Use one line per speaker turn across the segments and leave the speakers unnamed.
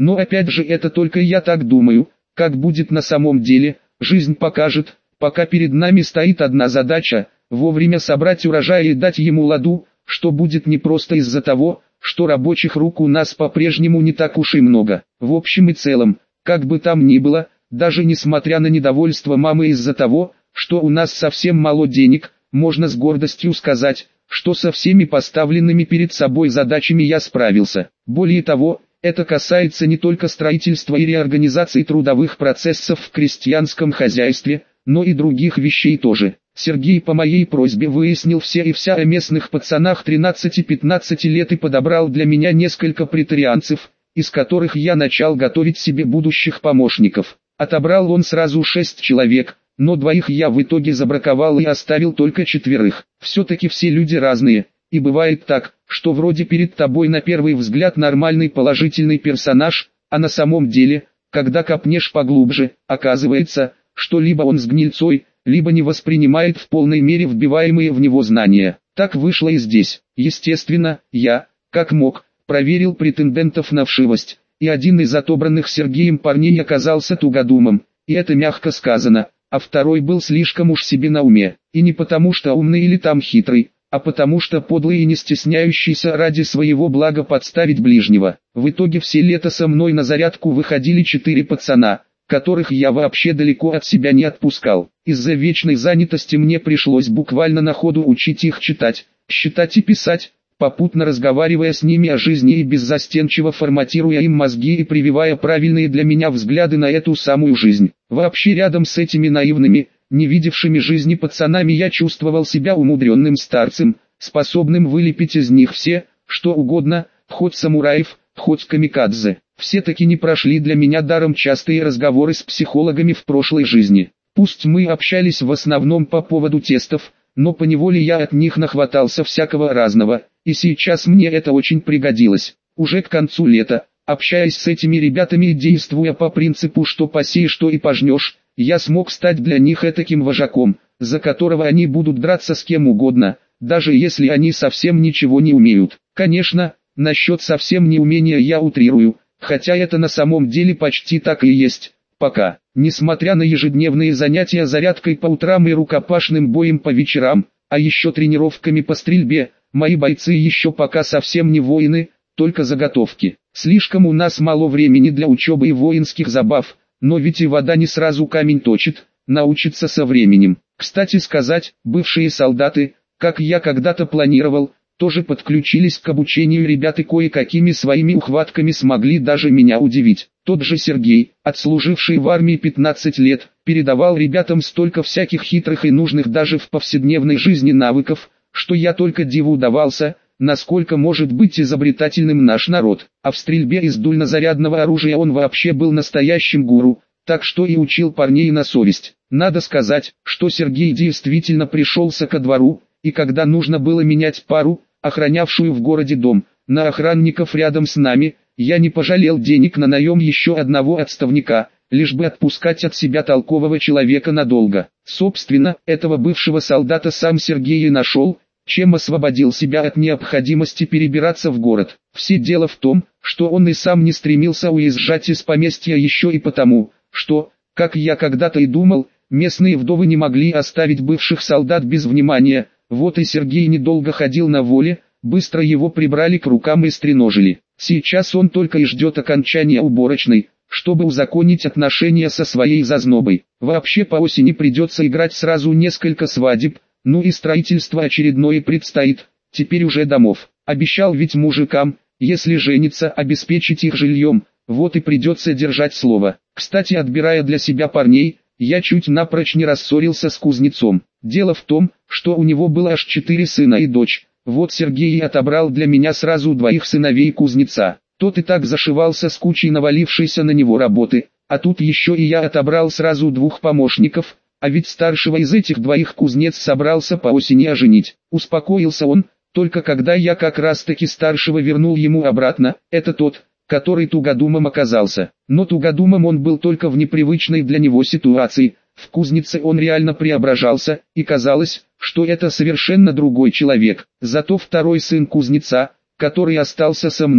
Но опять же это только я так думаю, как будет на самом деле, жизнь покажет. Пока перед нами стоит одна задача – вовремя собрать урожай и дать ему ладу, что будет не просто из-за того, что рабочих рук у нас по-прежнему не так уж и много. В общем и целом, как бы там ни было, даже несмотря на недовольство мамы из-за того, что у нас совсем мало денег, можно с гордостью сказать, что со всеми поставленными перед собой задачами я справился. Более того, это касается не только строительства и реорганизации трудовых процессов в крестьянском хозяйстве, но и других вещей тоже. Сергей по моей просьбе выяснил все и вся о местных пацанах 13-15 лет и подобрал для меня несколько претарианцев, из которых я начал готовить себе будущих помощников. Отобрал он сразу 6 человек, но 2 я в итоге забраковал и оставил только 4. Все-таки все люди разные, и бывает так, что вроде перед тобой на первый взгляд нормальный положительный персонаж, а на самом деле, когда копнешь поглубже, оказывается, что либо он с гнильцой, либо не воспринимает в полной мере вбиваемые в него знания. Так вышло и здесь. Естественно, я, как мог, проверил претендентов на вшивость, и один из отобранных Сергеем парней оказался тугодумом, и это мягко сказано, а второй был слишком уж себе на уме, и не потому что умный или там хитрый, а потому что подлый и не стесняющийся ради своего блага подставить ближнего. В итоге все лето со мной на зарядку выходили 4 пацана, которых я вообще далеко от себя не отпускал. Из-за вечной занятости мне пришлось буквально на ходу учить их читать, считать и писать, попутно разговаривая с ними о жизни и беззастенчиво форматируя им мозги и прививая правильные для меня взгляды на эту самую жизнь. Вообще рядом с этими наивными, не видевшими жизни пацанами я чувствовал себя умудренным старцем, способным вылепить из них все, что угодно, хоть самураев, хоть камикадзе. Все-таки не прошли для меня даром частые разговоры с психологами в прошлой жизни. Пусть мы общались в основном по поводу тестов, но поневоле я от них нахватался всякого разного, и сейчас мне это очень пригодилось. Уже к концу лета, общаясь с этими ребятами и действуя по принципу «что посеешь, то и пожнешь», я смог стать для них этаким вожаком, за которого они будут драться с кем угодно, даже если они совсем ничего не умеют. Конечно, насчет совсем неумения я утрирую, хотя это на самом деле почти так и есть, пока. Несмотря на ежедневные занятия зарядкой по утрам и рукопашным боем по вечерам, а еще тренировками по стрельбе, мои бойцы еще пока совсем не воины, только заготовки. Слишком у нас мало времени для учебы и воинских забав, но ведь и вода не сразу камень точит, научится со временем. Кстати сказать, бывшие солдаты, как я когда-то планировал, тоже подключились к обучению ребят и кое-какими своими ухватками смогли даже меня удивить. Тот же Сергей, отслуживший в армии 15 лет, передавал ребятам столько всяких хитрых и нужных даже в повседневной жизни навыков, что я только диву давался, насколько может быть изобретательным наш народ. А в стрельбе из дульнозарядного оружия он вообще был настоящим гуру, так что и учил парней на совесть. Надо сказать, что Сергей действительно пришелся ко двору, и когда нужно было менять пару, охранявшую в городе дом, на охранников рядом с нами, я не пожалел денег на наем еще одного отставника, лишь бы отпускать от себя толкового человека надолго. Собственно, этого бывшего солдата сам Сергей и нашел, чем освободил себя от необходимости перебираться в город. Все дело в том, что он и сам не стремился уезжать из поместья еще и потому, что, как я когда-то и думал, местные вдовы не могли оставить бывших солдат без внимания. Вот и Сергей недолго ходил на воле, быстро его прибрали к рукам и стреножили. Сейчас он только и ждет окончания уборочной, чтобы узаконить отношения со своей зазнобой. Вообще по осени придется играть сразу несколько свадеб, ну и строительство очередное предстоит, теперь уже домов. Обещал ведь мужикам, если жениться, обеспечить их жильем, вот и придется держать слово. Кстати, отбирая для себя парней, я чуть напрочь не рассорился с кузнецом. Дело в том, что у него было аж 4 сына и дочь. Вот Сергей и отобрал для меня сразу 2 сыновей кузнеца. Тот и так зашивался с кучей навалившейся на него работы, а тут еще и я отобрал сразу 2 помощников, а ведь старшего из этих 2 кузнец собрался по осени оженить. Успокоился он, только когда я как раз таки старшего вернул ему обратно, это тот, который тугодумом оказался. Но тугодумом он был только в непривычной для него ситуации. В кузнице он реально преображался, и казалось, что это совершенно другой человек. Зато второй сын кузнеца, который остался со мной,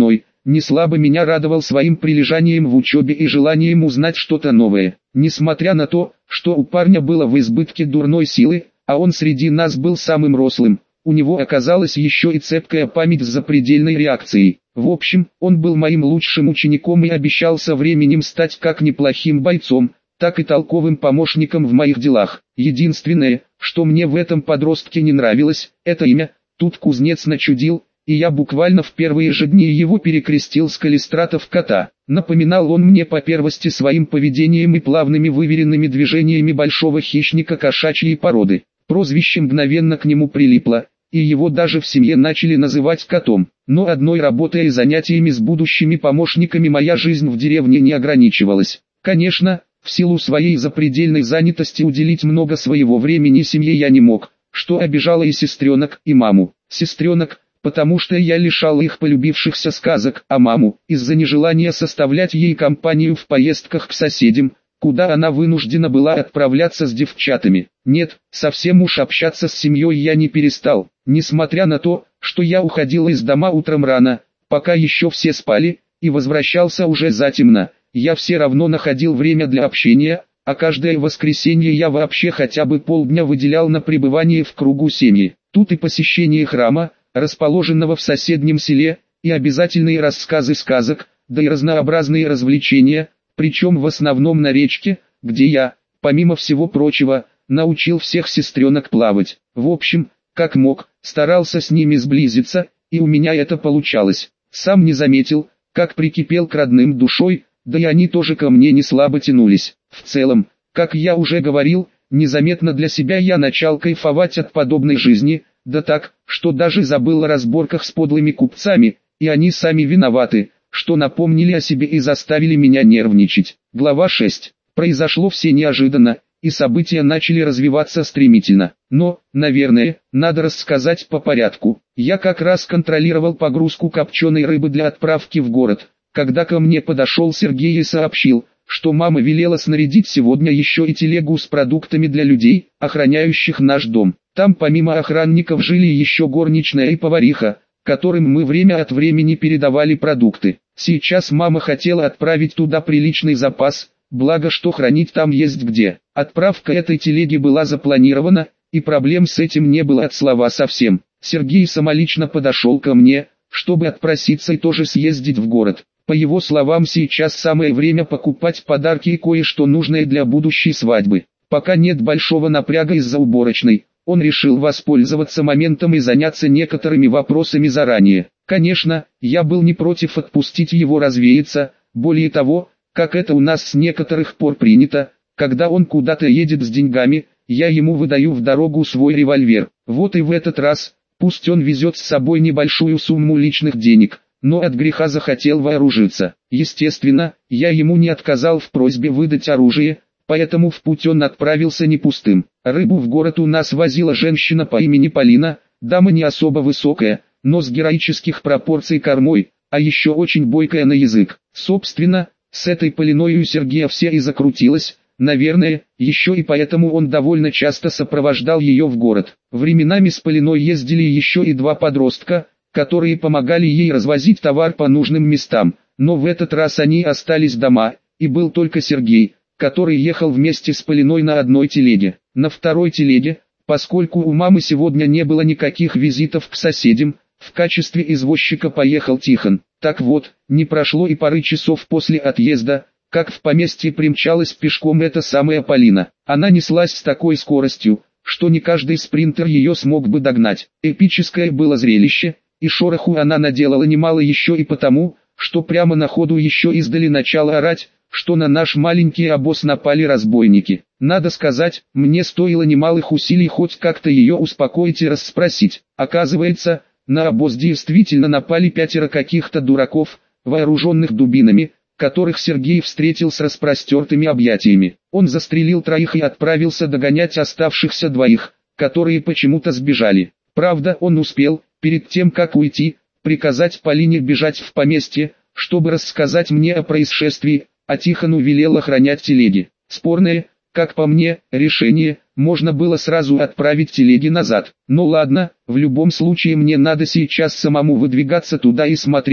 не слабо меня радовал своим прилежанием в учебе и желанием узнать что-то новое. Несмотря на то, что у парня было в избытке дурной силы, а он среди нас был самым рослым, у него оказалась еще и цепкая память с запредельной реакцией. В общем, он был моим лучшим учеником и обещал со временем стать как неплохим бойцом, так и толковым помощником в моих делах. Единственное, что мне в этом подростке не нравилось, это имя. Тут кузнец начудил, и я буквально в первые же дни его перекрестил с Калистрата в кота. Напоминал он мне по первости своим поведением и плавными выверенными движениями большого хищника кошачьей породы. Прозвище мгновенно к нему прилипло, и его даже в семье начали называть котом. Но одной работой и занятиями с будущими помощниками моя жизнь в деревне не ограничивалась. Конечно, в силу своей запредельной занятости уделить много своего времени семье я не мог, что обижало и сестренок, и маму. Сестренок, потому что я лишал их полюбившихся сказок, а маму, из-за нежелания составлять ей компанию в поездках к соседям, куда она вынуждена была отправляться с девчатами. Нет, совсем уж общаться с семьей я не перестал, несмотря на то, что я уходил из дома утром рано, пока еще все спали, и возвращался уже затемно. Я все равно находил время для общения, а каждое воскресенье я вообще хотя бы полдня выделял на пребывание в кругу семьи. Тут и посещение храма, расположенного в соседнем селе, и обязательные рассказы сказок, да и разнообразные развлечения, причем в основном на речке, где я, помимо всего прочего, научил всех сестренок плавать. В общем, как мог, старался с ними сблизиться, и у меня это получалось. Сам не заметил, как прикипел к родным душой, да и они тоже ко мне не слабо тянулись. В целом, как я уже говорил, незаметно для себя я начал кайфовать от подобной жизни, да так, что даже забыл о разборках с подлыми купцами, и они сами виноваты, что напомнили о себе и заставили меня нервничать. Глава 6. Произошло все неожиданно, и события начали развиваться стремительно. Но, наверное, надо рассказать по порядку. Я как раз контролировал погрузку копченой рыбы для отправки в город, когда ко мне подошел Сергей и сообщил, что мама велела снарядить сегодня еще и телегу с продуктами для людей, охраняющих наш дом. Там помимо охранников жили еще горничная и повариха, которым мы время от времени передавали продукты. Сейчас мама хотела отправить туда приличный запас, благо что хранить там есть где. Отправка этой телеги была запланирована, и проблем с этим не было от слова совсем. Сергей самолично подошел ко мне, чтобы отпроситься и тоже съездить в город. По его словам, сейчас самое время покупать подарки и кое-что нужное для будущей свадьбы. Пока нет большого напряга из-за уборочной, он решил воспользоваться моментом и заняться некоторыми вопросами заранее. Конечно, я был не против отпустить его развеяться, более того, как это у нас с некоторых пор принято, когда он куда-то едет с деньгами, я ему выдаю в дорогу свой револьвер. Вот и в этот раз, пусть он везет с собой небольшую сумму личных денег, но от греха захотел вооружиться. Естественно, я ему не отказал в просьбе выдать оружие, поэтому в путь он отправился не пустым. Рыбу в город у нас возила женщина по имени Полина, дама не особо высокая, но с героических пропорций кормой, а еще очень бойкая на язык. Собственно, с этой Полиной у Сергея все и закрутилось, наверное, еще и поэтому он довольно часто сопровождал ее в город. Временами с Полиной ездили еще и два подростка, которые помогали ей развозить товар по нужным местам, но в этот раз они остались дома, и был только Сергей, который ехал вместе с Полиной на одной телеге. На второй телеге, поскольку у мамы сегодня не было никаких визитов к соседям, в качестве извозчика поехал Тихон. Так вот, не прошло и пары часов после отъезда, как в поместье примчалась пешком эта самая Полина. Она неслась с такой скоростью, что не каждый спринтер ее смог бы догнать. Эпическое было зрелище, и шороху она наделала немало еще и потому, что прямо на ходу еще издали начала орать, что на наш маленький обоз напали разбойники. Надо сказать, мне стоило немалых усилий хоть как-то ее успокоить и расспросить. Оказывается, на обоз действительно напали 5 каких-то дураков, вооруженных дубинами, которых Сергей встретил с распростертыми объятиями. Он застрелил 3 и отправился догонять оставшихся 2, которые почему-то сбежали. Правда, он успел, перед тем как уйти, приказать Полине бежать в поместье, чтобы рассказать мне о происшествии, а Тихону велел охранять телеги. Спорное, как по мне, решение, можно было сразу отправить телеги назад. Но ладно, в любом случае мне надо сейчас самому выдвигаться туда и смотреть,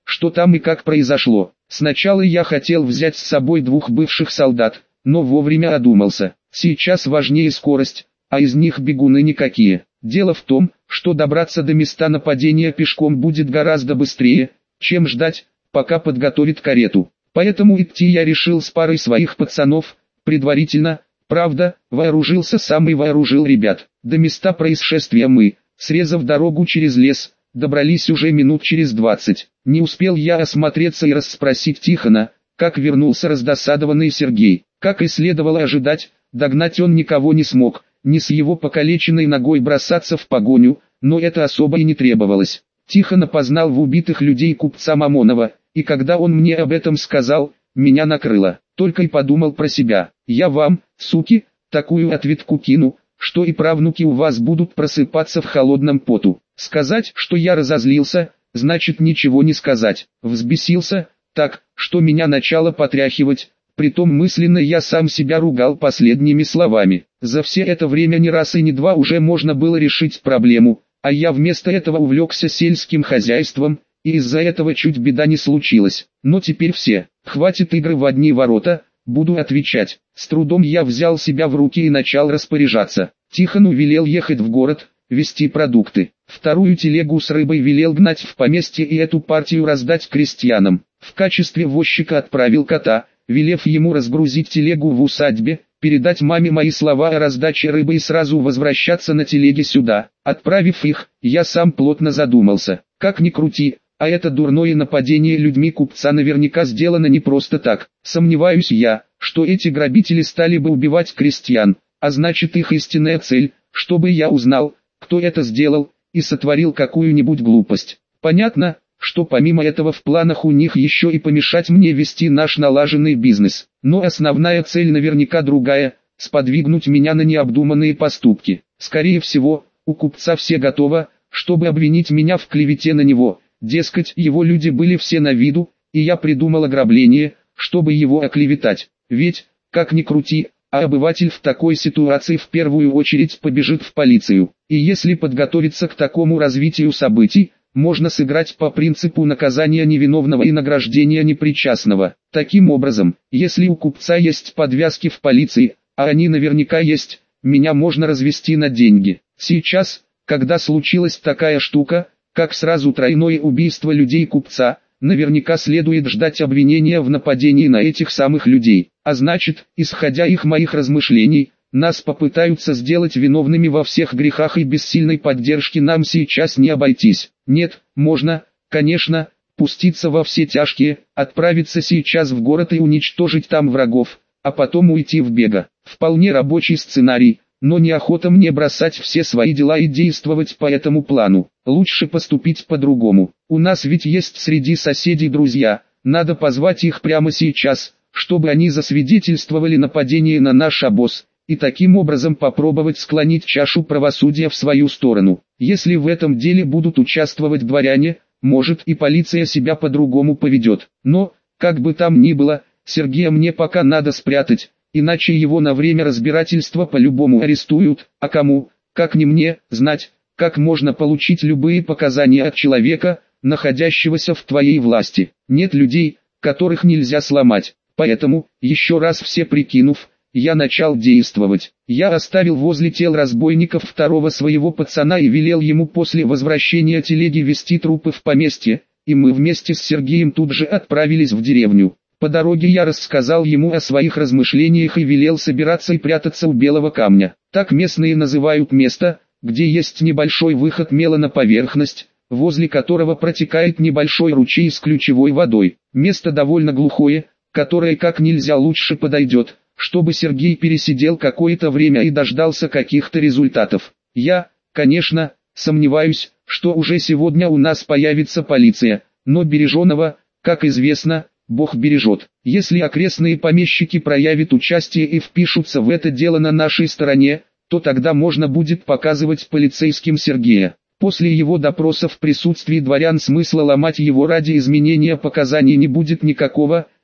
что там и как произошло. Сначала я хотел взять с собой 2 бывших солдат, но вовремя одумался. Сейчас важнее скорость, а из них бегуны никакие. Дело в том, что добраться до места нападения пешком будет гораздо быстрее, чем ждать, пока подготовит карету. Поэтому идти я решил с парой своих пацанов, предварительно, правда, вооружился сам и вооружил ребят. До места происшествия мы, срезав дорогу через лес, добрались уже минут через 20. Не успел я осмотреться и расспросить Тихона, как вернулся раздосадованный Сергей. Как и следовало ожидать, догнать он никого не смог, ни с его покалеченной ногой бросаться в погоню, но это особо и не требовалось. Тихон опознал в убитых людей купца Мамонова, и когда он мне об этом сказал, меня накрыло. Только и подумал про себя: я вам, суки, такую ответку кину, что и правнуки у вас будут просыпаться в холодном поту. Сказать, что я разозлился, значит ничего не сказать. Взбесился, так, что меня начало потряхивать, притом мысленно я сам себя ругал последними словами. За все это время ни раз и ни два уже можно было решить проблему, а я вместо этого увлекся сельским хозяйством, и из-за этого чуть беда не случилась. Но теперь все, хватит игры в одни ворота, буду отвечать. С трудом я взял себя в руки и начал распоряжаться. Тихону велел ехать в город, везти продукты. Вторую телегу с рыбой велел гнать в поместье и эту партию раздать крестьянам. В качестве возчика отправил кота, велев ему разгрузить телегу в усадьбе, передать маме мои слова о раздаче рыбы и сразу возвращаться на телеге сюда. Отправив их, я сам плотно задумался. Как ни крути, а это дурное нападение людьми купца наверняка сделано не просто так. Сомневаюсь я, что эти грабители стали бы убивать крестьян, а значит их истинная цель, чтобы я узнал, кто это сделал, и сотворил какую-нибудь глупость. Понятно, что помимо этого в планах у них еще и помешать мне вести наш налаженный бизнес. Но основная цель наверняка другая – сподвигнуть меня на необдуманные поступки. Скорее всего, у купца все готово, чтобы обвинить меня в клевете на него. Дескать, его люди были все на виду, и я придумал ограбление, чтобы его оклеветать. Ведь, как ни крути, а обыватель в такой ситуации в первую очередь побежит в полицию. И если подготовиться к такому развитию событий, можно сыграть по принципу наказания невиновного и награждения непричастного. Таким образом, если у купца есть подвязки в полиции, а они наверняка есть, меня можно развести на деньги. Сейчас, когда случилась такая штука, как сразу тройное убийство людей купца, наверняка следует ждать обвинения в нападении на этих самых людей. А значит, исходя из моих размышлений, нас попытаются сделать виновными во всех грехах, и без сильной поддержки нам сейчас не обойтись. Нет, можно, конечно, пуститься во все тяжкие, отправиться сейчас в город и уничтожить там врагов, а потом уйти в бега. Вполне рабочий сценарий, но неохота мне бросать все свои дела и действовать по этому плану. Лучше поступить по-другому. У нас ведь есть среди соседей друзья, надо позвать их прямо сейчас, чтобы они засвидетельствовали нападение на наш обоз, и таким образом попробовать склонить чашу правосудия в свою сторону. Если в этом деле будут участвовать дворяне, может и полиция себя по-другому поведет. Но, как бы там ни было, Сергея мне пока надо спрятать, иначе его на время разбирательства по-любому арестуют, а кому, как не мне, знать, как можно получить любые показания от человека, находящегося в твоей власти. Нет людей, которых нельзя сломать. Поэтому, еще раз все прикинув, я начал действовать. Я оставил возле тел разбойников второго своего пацана и велел ему после возвращения телеги везти трупы в поместье, и мы вместе с Сергеем тут же отправились в деревню. По дороге я рассказал ему о своих размышлениях и велел собираться и прятаться у Белого камня. Так местные называют место, где есть небольшой выход мела на поверхность, возле которого протекает небольшой ручей с ключевой водой. Место довольно глухое, которое как нельзя лучше подойдет, чтобы Сергей пересидел какое-то время и дождался каких-то результатов. Я, конечно, сомневаюсь, что уже сегодня у нас появится полиция, но береженого, как известно, Бог бережет. Если окрестные помещики проявят участие и впишутся в это дело на нашей стороне, то тогда можно будет показывать полицейским Сергея. После его допроса в присутствии дворян смысла ломать его ради изменения показаний не будет никакого,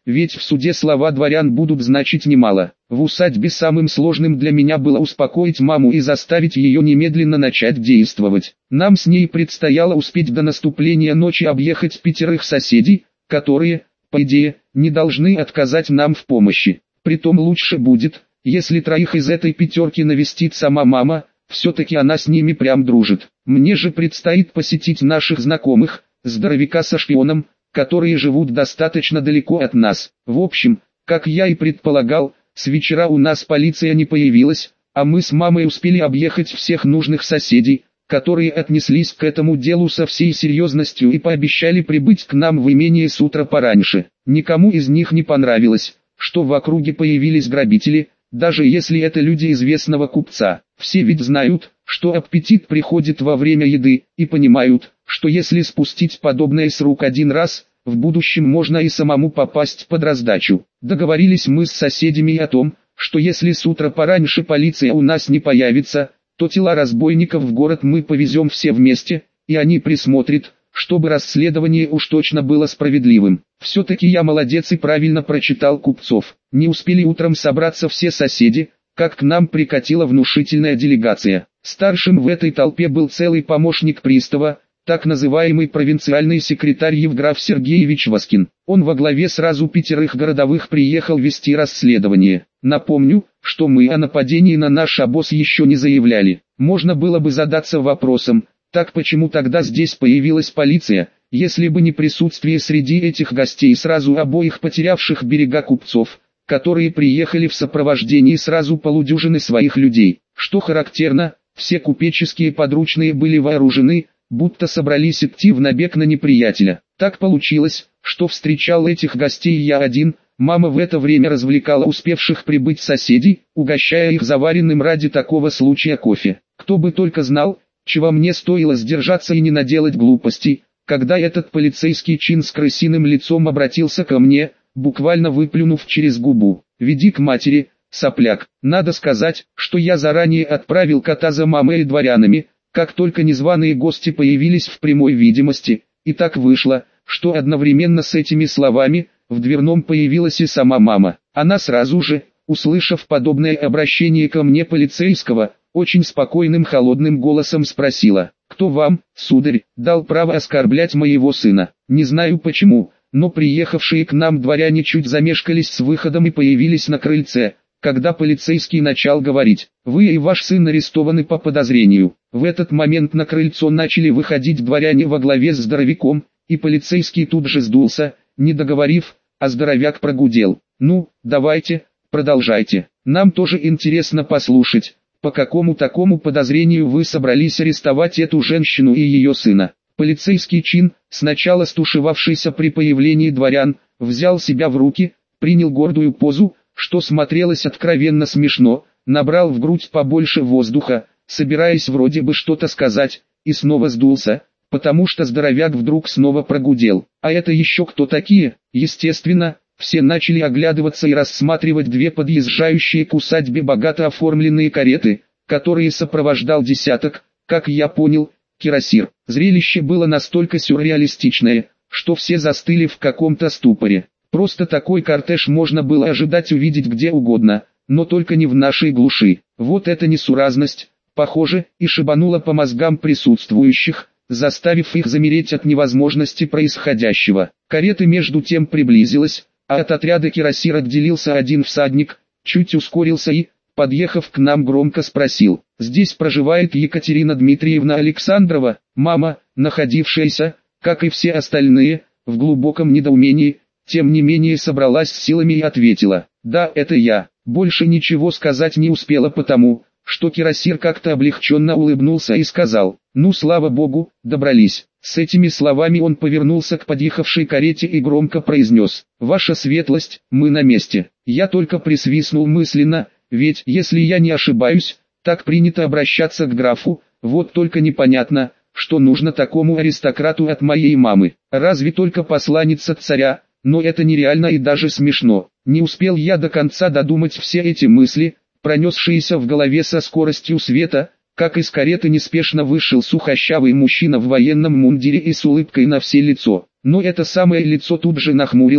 ведь в суде слова дворян будут значить немало. В усадьбе самым сложным для меня было успокоить маму и заставить ее немедленно начать действовать. Нам с ней предстояло успеть до наступления ночи объехать 5 соседей, которые, по идее, не должны отказать нам в помощи. Притом лучше будет, если 3 из этой 5 навестит сама мама, все-таки она с ними прям дружит. Мне же предстоит посетить наших знакомых, здоровяка со шпионом, которые живут достаточно далеко от нас. В общем, как я и предполагал, с вечера у нас полиция не появилась, а мы с мамой успели объехать всех нужных соседей, которые отнеслись к этому делу со всей серьезностью и пообещали прибыть к нам в имение с утра пораньше. Никому из них не понравилось, что в округе появились грабители, даже если это люди известного купца. Все ведь знают, что аппетит приходит во время еды, и понимают, что если спустить подобное с рук один раз, в будущем можно и самому попасть под раздачу. Договорились мы с соседями о том, что если с утра пораньше полиция у нас не появится, то тела разбойников в город мы повезем все вместе, и они присмотрят, чтобы расследование уж точно было справедливым. Все-таки я молодец и правильно прочитал купцов. Не успели утром собраться все соседи, как к нам прикатила внушительная делегация. Старшим в этой толпе был целый помощник пристава, так называемый провинциальный секретарь Евграф Сергеевич Воскин. Он во главе сразу 5 городовых приехал вести расследование. Напомню, что мы о нападении на наш обоз еще не заявляли. Можно было бы задаться вопросом, так почему тогда здесь появилась полиция, если бы не присутствие среди этих гостей сразу обоих потерявших берега купцов, которые приехали в сопровождении сразу полудюжины своих людей. Что характерно, все купеческие подручные были вооружены, будто собрались идти в набег на неприятеля. Так получилось, что встречал этих гостей я один, мама в это время развлекала успевших прибыть соседей, угощая их заваренным ради такого случая кофе. Кто бы только знал, чего мне стоило сдержаться и не наделать глупостей, когда этот полицейский чин с крысиным лицом обратился ко мне, буквально выплюнув через губу: «Веди к матери, сопляк». Надо сказать, что я заранее отправил кота за мамой и дворянами, как только незваные гости появились в прямой видимости, и так вышло, что одновременно с этими словами, в дверном появилась и сама мама. Она сразу же, услышав подобное обращение ко мне полицейского, очень спокойным холодным голосом спросила: «Кто вам, сударь, дал право оскорблять моего сына?» Не знаю почему, но приехавшие к нам дворяне чуть замешкались с выходом и появились на крыльце, когда полицейский начал говорить: «Вы и ваш сын арестованы по подозрению». В этот момент на крыльцо начали выходить дворяне во главе с здоровяком, и полицейский тут же сдулся, не договорив, а здоровяк прогудел: «Ну, давайте, продолжайте, нам тоже интересно послушать, по какому такому подозрению вы собрались арестовать эту женщину и ее сына». Полицейский чин, сначала стушевавшийся при появлении дворян, взял себя в руки, принял гордую позу, что смотрелось откровенно смешно, набрал в грудь побольше воздуха, собираясь вроде бы что-то сказать, и снова сдулся, потому что здоровяк вдруг снова прогудел: «А это еще кто такие?» Естественно, все начали оглядываться и рассматривать 2 подъезжающие к усадьбе богато оформленные кареты, которые сопровождал десяток, как я понял, кирасир. Зрелище было настолько сюрреалистичное, что все застыли в каком-то ступоре. Просто такой кортеж можно было ожидать увидеть где угодно, но только не в нашей глуши. Вот эта несуразность, похоже, и шибанула по мозгам присутствующих, заставив их замереть от невозможности происходящего. Карета между тем приблизилась, а от отряда кирасир отделился один всадник, чуть ускорился и, подъехав к нам, громко спросил: «Здесь проживает Екатерина Дмитриевна Александрова?» Мама, находившаяся, как и все остальные, в глубоком недоумении, тем не менее собралась с силами и ответила: «Да, это я». Больше ничего сказать не успела потому, что кирасир как-то облегченно улыбнулся и сказал: «Ну, слава богу, добрались». С этими словами он повернулся к подъехавшей карете и громко произнес: «Ваша светлость, мы на месте». Я только присвистнул мысленно, ведь, если я не ошибаюсь, так принято обращаться к графу, вот только непонятно, что нужно такому аристократу от моей мамы. Разве только посланница царя, но это нереально и даже смешно. Не успел я до конца додумать все эти мысли, пронесшиеся в голове со скоростью света, как из кареты неспешно вышел сухощавый мужчина в военном мундире и с улыбкой на все лицо. Но это самое лицо тут же нахмурилось,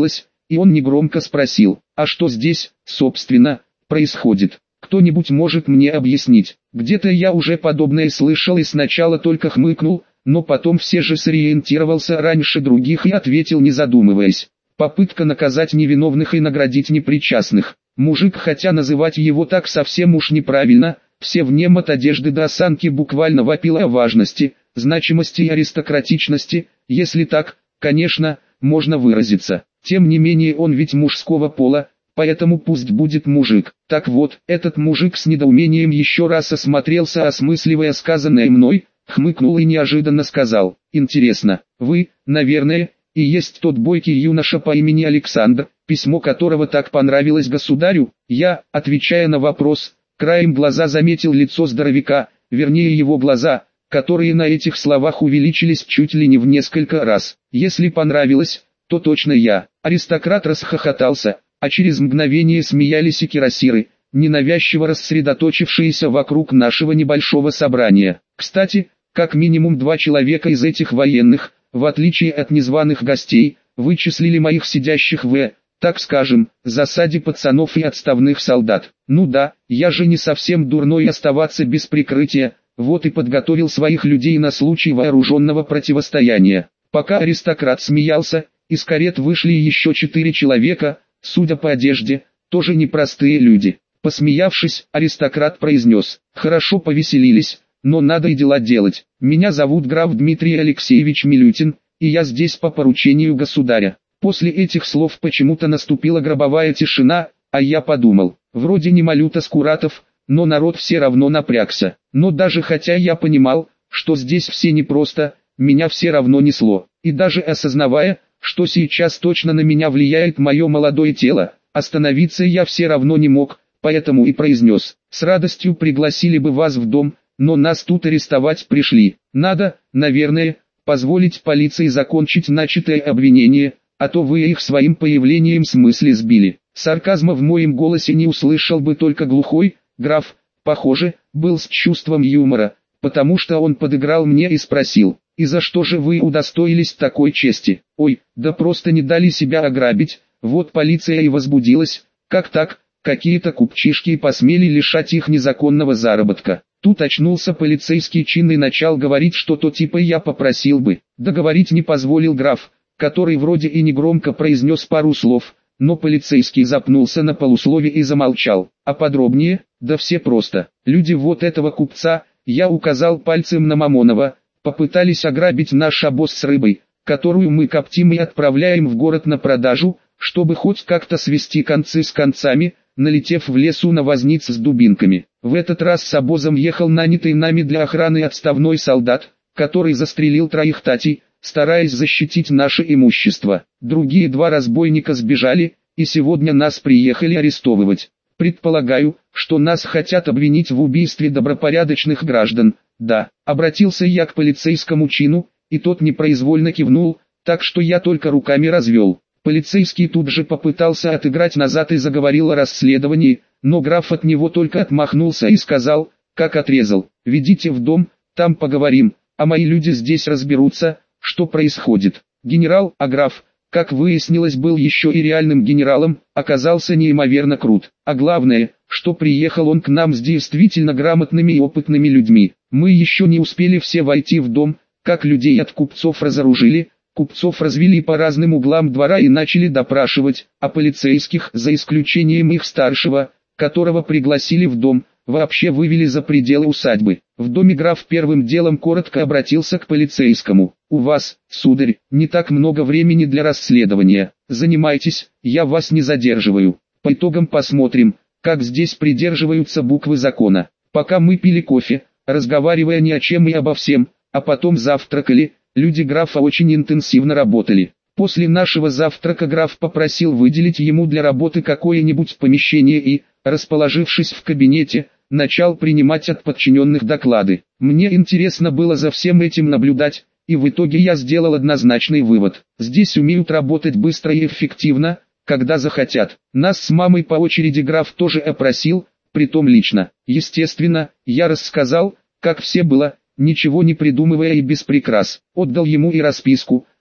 и он негромко спросил: «А что здесь, собственно, происходит? Кто-нибудь может мне объяснить?» Где-то я уже подобное слышал и сначала только хмыкнул, но потом все же сориентировался раньше других и ответил, не задумываясь: «Попытка наказать невиновных и наградить непричастных». Мужик, хотя называть его так совсем уж неправильно, все внем от одежды до осанки буквально вопил о важности, значимости и аристократичности, если так, конечно, можно выразиться. Тем не менее он ведь мужского пола, поэтому пусть будет мужик. Так вот, этот мужик с недоумением еще раз осмотрелся, осмысливая сказанное мной, хмыкнул и неожиданно сказал: «Интересно, вы, наверное, и есть тот бойкий юноша по имени Александр, письмо которого так понравилось государю?» Я, отвечая на вопрос, краем глаза заметил лицо здоровяка, вернее его глаза, которые на этих словах увеличились чуть ли не в несколько раз. «Если понравилось, то точно я». Аристократ расхохотался, а через мгновение смеялись и кирасиры, ненавязчиво рассредоточившиеся вокруг нашего небольшого собрания. Кстати, как минимум 2 человека из этих военных, в отличие от незваных гостей, вычислили моих сидящих в, так скажем, засаде пацанов и отставных солдат. Ну да, я же не совсем дурной оставаться без прикрытия, вот и подготовил своих людей на случай вооруженного противостояния. Пока аристократ смеялся, из карет вышли еще 4 человека, судя по одежде, тоже непростые люди. Посмеявшись, аристократ произнес: «Хорошо повеселились, но надо и дела делать. Меня зовут граф Дмитрий Алексеевич Милютин, и я здесь по поручению государя». После этих слов почему-то наступила гробовая тишина, а я подумал, вроде не Малюта Скуратов, но народ все равно напрягся. Но даже хотя я понимал, что здесь все непросто, меня все равно несло. И даже осознавая, что сейчас точно на меня влияет мое молодое тело, остановиться я все равно не мог, поэтому и произнес: «С радостью пригласили бы вас в дом, но нас тут арестовать пришли. Надо, наверное, позволить полиции закончить начатое обвинение, а то вы их своим появлением с мысли сбили». Сарказма в моем голосе не услышал бы только глухой. Граф, похоже, был с чувством юмора, потому что он подыграл мне и спросил: «И за что же вы удостоились такой чести?» «Ой, да просто не дали себя ограбить, вот полиция и возбудилась». «Как так? Какие-то купчишки посмели лишать их незаконного заработка». Тут очнулся полицейский чин и начал говорить что-то типа «я попросил бы». Договорить не позволил граф, который вроде и негромко произнес пару слов, но полицейский запнулся на полуслове и замолчал. «А подробнее?» «Да все просто. Люди вот этого купца», я указал пальцем на Мамонова, «попытались ограбить наш обоз с рыбой, которую мы коптим и отправляем в город на продажу, чтобы хоть как-то свести концы с концами, налетев в лесу на возниц с дубинками. В этот раз с обозом ехал нанятый нами для охраны отставной солдат, который застрелил 3 татей, стараясь защитить наше имущество. Другие 2 разбойника сбежали, и сегодня нас приехали арестовывать. Предполагаю, что нас хотят обвинить в убийстве добропорядочных граждан». «Да», обратился я к полицейскому чину, и тот непроизвольно кивнул, так что я только руками развел. Полицейский тут же попытался отыграть назад и заговорил о расследовании, но граф от него только отмахнулся и сказал, как отрезал: «Ведите в дом, там поговорим, а мои люди здесь разберутся, что происходит». Генерал, а граф, как выяснилось, был еще и реальным генералом, оказался неимоверно крут. А главное, что приехал он к нам с действительно грамотными и опытными людьми. Мы еще не успели все войти в дом, как людей от купцов разоружили, купцов развели по разным углам двора и начали допрашивать, а полицейских, за исключением их старшего, которого пригласили в дом, вообще вывели за пределы усадьбы. В доме граф первым делом коротко обратился к полицейскому: «У вас, сударь, не так много времени для расследования. Занимайтесь, я вас не задерживаю. По итогам посмотрим, как здесь придерживаются буквы закона». Пока мы пили кофе, разговаривая ни о чем и обо всем, а потом завтракали, люди графа очень интенсивно работали. После нашего завтрака граф попросил выделить ему для работы какое-нибудь помещение и, расположившись в кабинете, начал принимать от подчиненных доклады. Мне интересно было за всем этим наблюдать, и в итоге я сделал однозначный вывод: здесь умеют работать быстро и эффективно, когда захотят. Нас с мамой по очереди граф тоже опросил, притом лично. Естественно, я рассказал, как все было, ничего не придумывая и без прикрас. Отдал ему и расписку,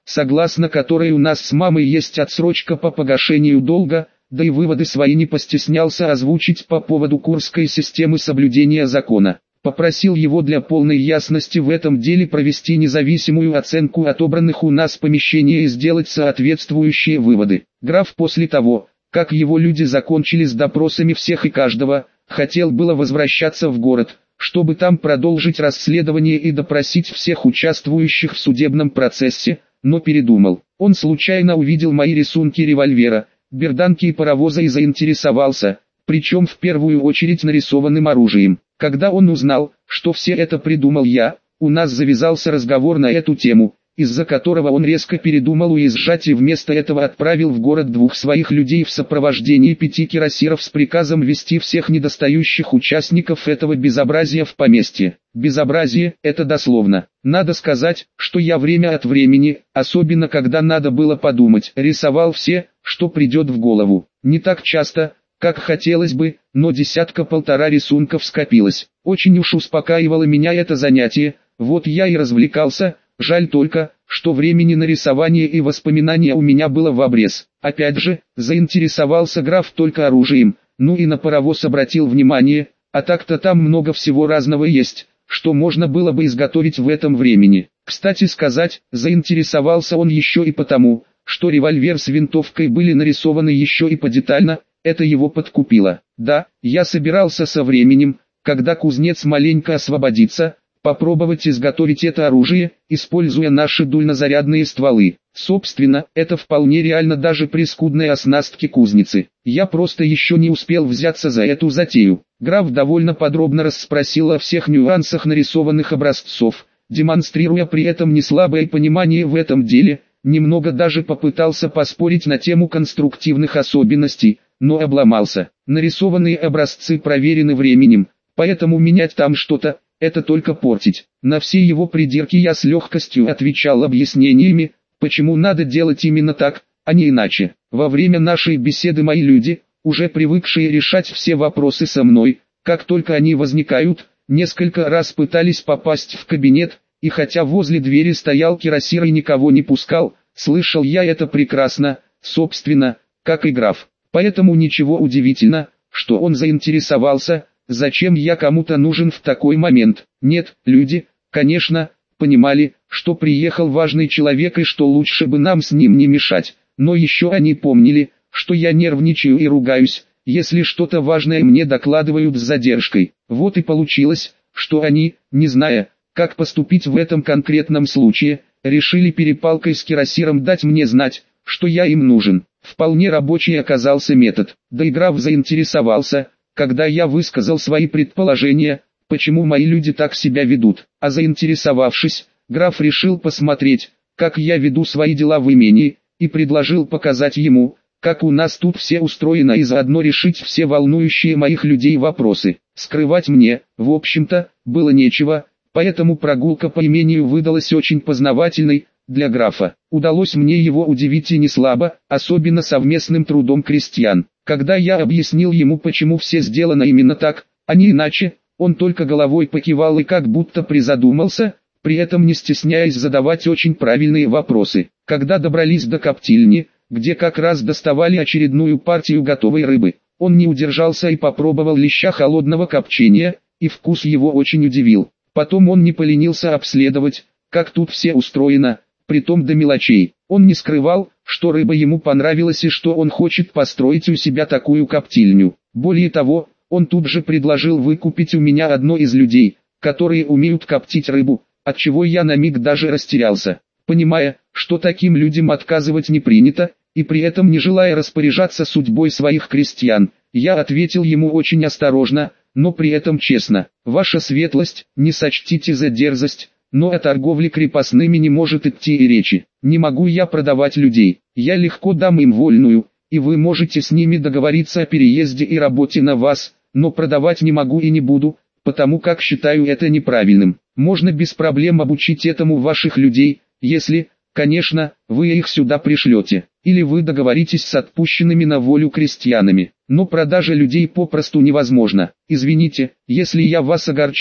согласно которой у нас с мамой есть отсрочка по погашению долга, да и выводы свои не постеснялся озвучить по поводу курской системы соблюдения закона. Попросил его для полной ясности в этом деле провести независимую оценку отобранных у нас помещений и сделать соответствующие выводы. Граф после того, как его люди закончили с допросами всех и каждого, хотел было возвращаться в город, чтобы там продолжить расследование и допросить всех участвующих в судебном процессе, но передумал. Он случайно увидел мои рисунки револьвера, берданки и паровоза и заинтересовался, причем в первую очередь нарисованным оружием. Когда он узнал, что все это придумал я, у нас завязался разговор на эту тему, из-за которого он резко передумал уезжать и вместо этого отправил в город 2 своих людей в сопровождении 5 кирасиров с приказом вести всех недостающих участников этого безобразия в поместье. Безобразие – это дословно. Надо сказать, что я время от времени, особенно когда надо было подумать, рисовал все, что придет в голову. Не так часто, как хотелось бы, но 10-1.5 рисунков скопилось. Очень уж успокаивало меня это занятие, вот я и развлекался. Жаль только, что времени на рисование и воспоминания у меня было в обрез. Опять же, заинтересовался граф только оружием, ну и на паровоз обратил внимание, а так-то там много всего разного есть, что можно было бы изготовить в этом времени. Кстати сказать, заинтересовался он еще и потому, что револьвер с винтовкой были нарисованы еще и подетально, это его подкупило. Да, я собирался со временем, когда кузнец маленько освободится, попробовать изготовить это оружие, используя наши дульнозарядные стволы. Собственно, это вполне реально даже при скудной оснастке кузницы. Я просто еще не успел взяться за эту затею. Граф довольно подробно расспросил о всех нюансах нарисованных образцов, демонстрируя при этом неслабое понимание в этом деле, немного даже попытался поспорить на тему конструктивных особенностей, но обломался. Нарисованные образцы проверены временем, поэтому менять там что-то, это только портить. На все его придирки я с легкостью отвечал объяснениями, почему надо делать именно так, а не иначе. Во время нашей беседы мои люди, уже привыкшие решать все вопросы со мной, как только они возникают, несколько раз пытались попасть в кабинет, и хотя возле двери стоял кирасир и никого не пускал, слышал я это прекрасно, собственно, как и граф. Поэтому ничего удивительно, что он заинтересовался, зачем я кому-то нужен в такой момент. Нет, люди, конечно, понимали, что приехал важный человек и что лучше бы нам с ним не мешать, но еще они помнили, что я нервничаю и ругаюсь, если что-то важное мне докладывают с задержкой. Вот и получилось, что они, не зная, как поступить в этом конкретном случае, решили перепалкой с кирасиром дать мне знать, что я им нужен. Вполне рабочий оказался метод. Да и граф заинтересовался, когда я высказал свои предположения, почему мои люди так себя ведут. А заинтересовавшись, граф решил посмотреть, как я веду свои дела в имении, и предложил показать ему, как у нас тут все устроено и заодно решить все волнующие моих людей вопросы. Скрывать мне, в общем-то, было нечего, поэтому прогулка по имению выдалась очень познавательной. Для графа удалось мне его удивить и не слабо, особенно совместным трудом крестьян. Когда я объяснил ему, почему все сделано именно так, а не иначе, он только головой покивал и как будто призадумался, при этом не стесняясь задавать очень правильные вопросы. Когда добрались до коптильни, где как раз доставали очередную партию готовой рыбы, он не удержался и попробовал леща холодного копчения, и вкус его очень удивил. Потом он не поленился обследовать, как тут все устроено, притом до мелочей. Он не скрывал, что рыба ему понравилась и что он хочет построить у себя такую коптильню. Более того, он тут же предложил выкупить у меня одно из людей, которые умеют коптить рыбу, от чего я на миг даже растерялся. Понимая, что таким людям отказывать не принято, и при этом не желая распоряжаться судьбой своих крестьян, я ответил ему очень осторожно, но при этом честно: «Ваша светлость, не сочтите за дерзость, но о торговле крепостными не может идти и речи. Не могу я продавать людей, я легко дам им вольную, и вы можете с ними договориться о переезде и работе на вас, но продавать не могу и не буду, потому как считаю это неправильным. Можно без проблем обучить этому ваших людей, если, конечно, вы их сюда пришлете, или вы договоритесь с отпущенными на волю крестьянами, но продажа людей попросту невозможна. Извините, если я вас огорчил,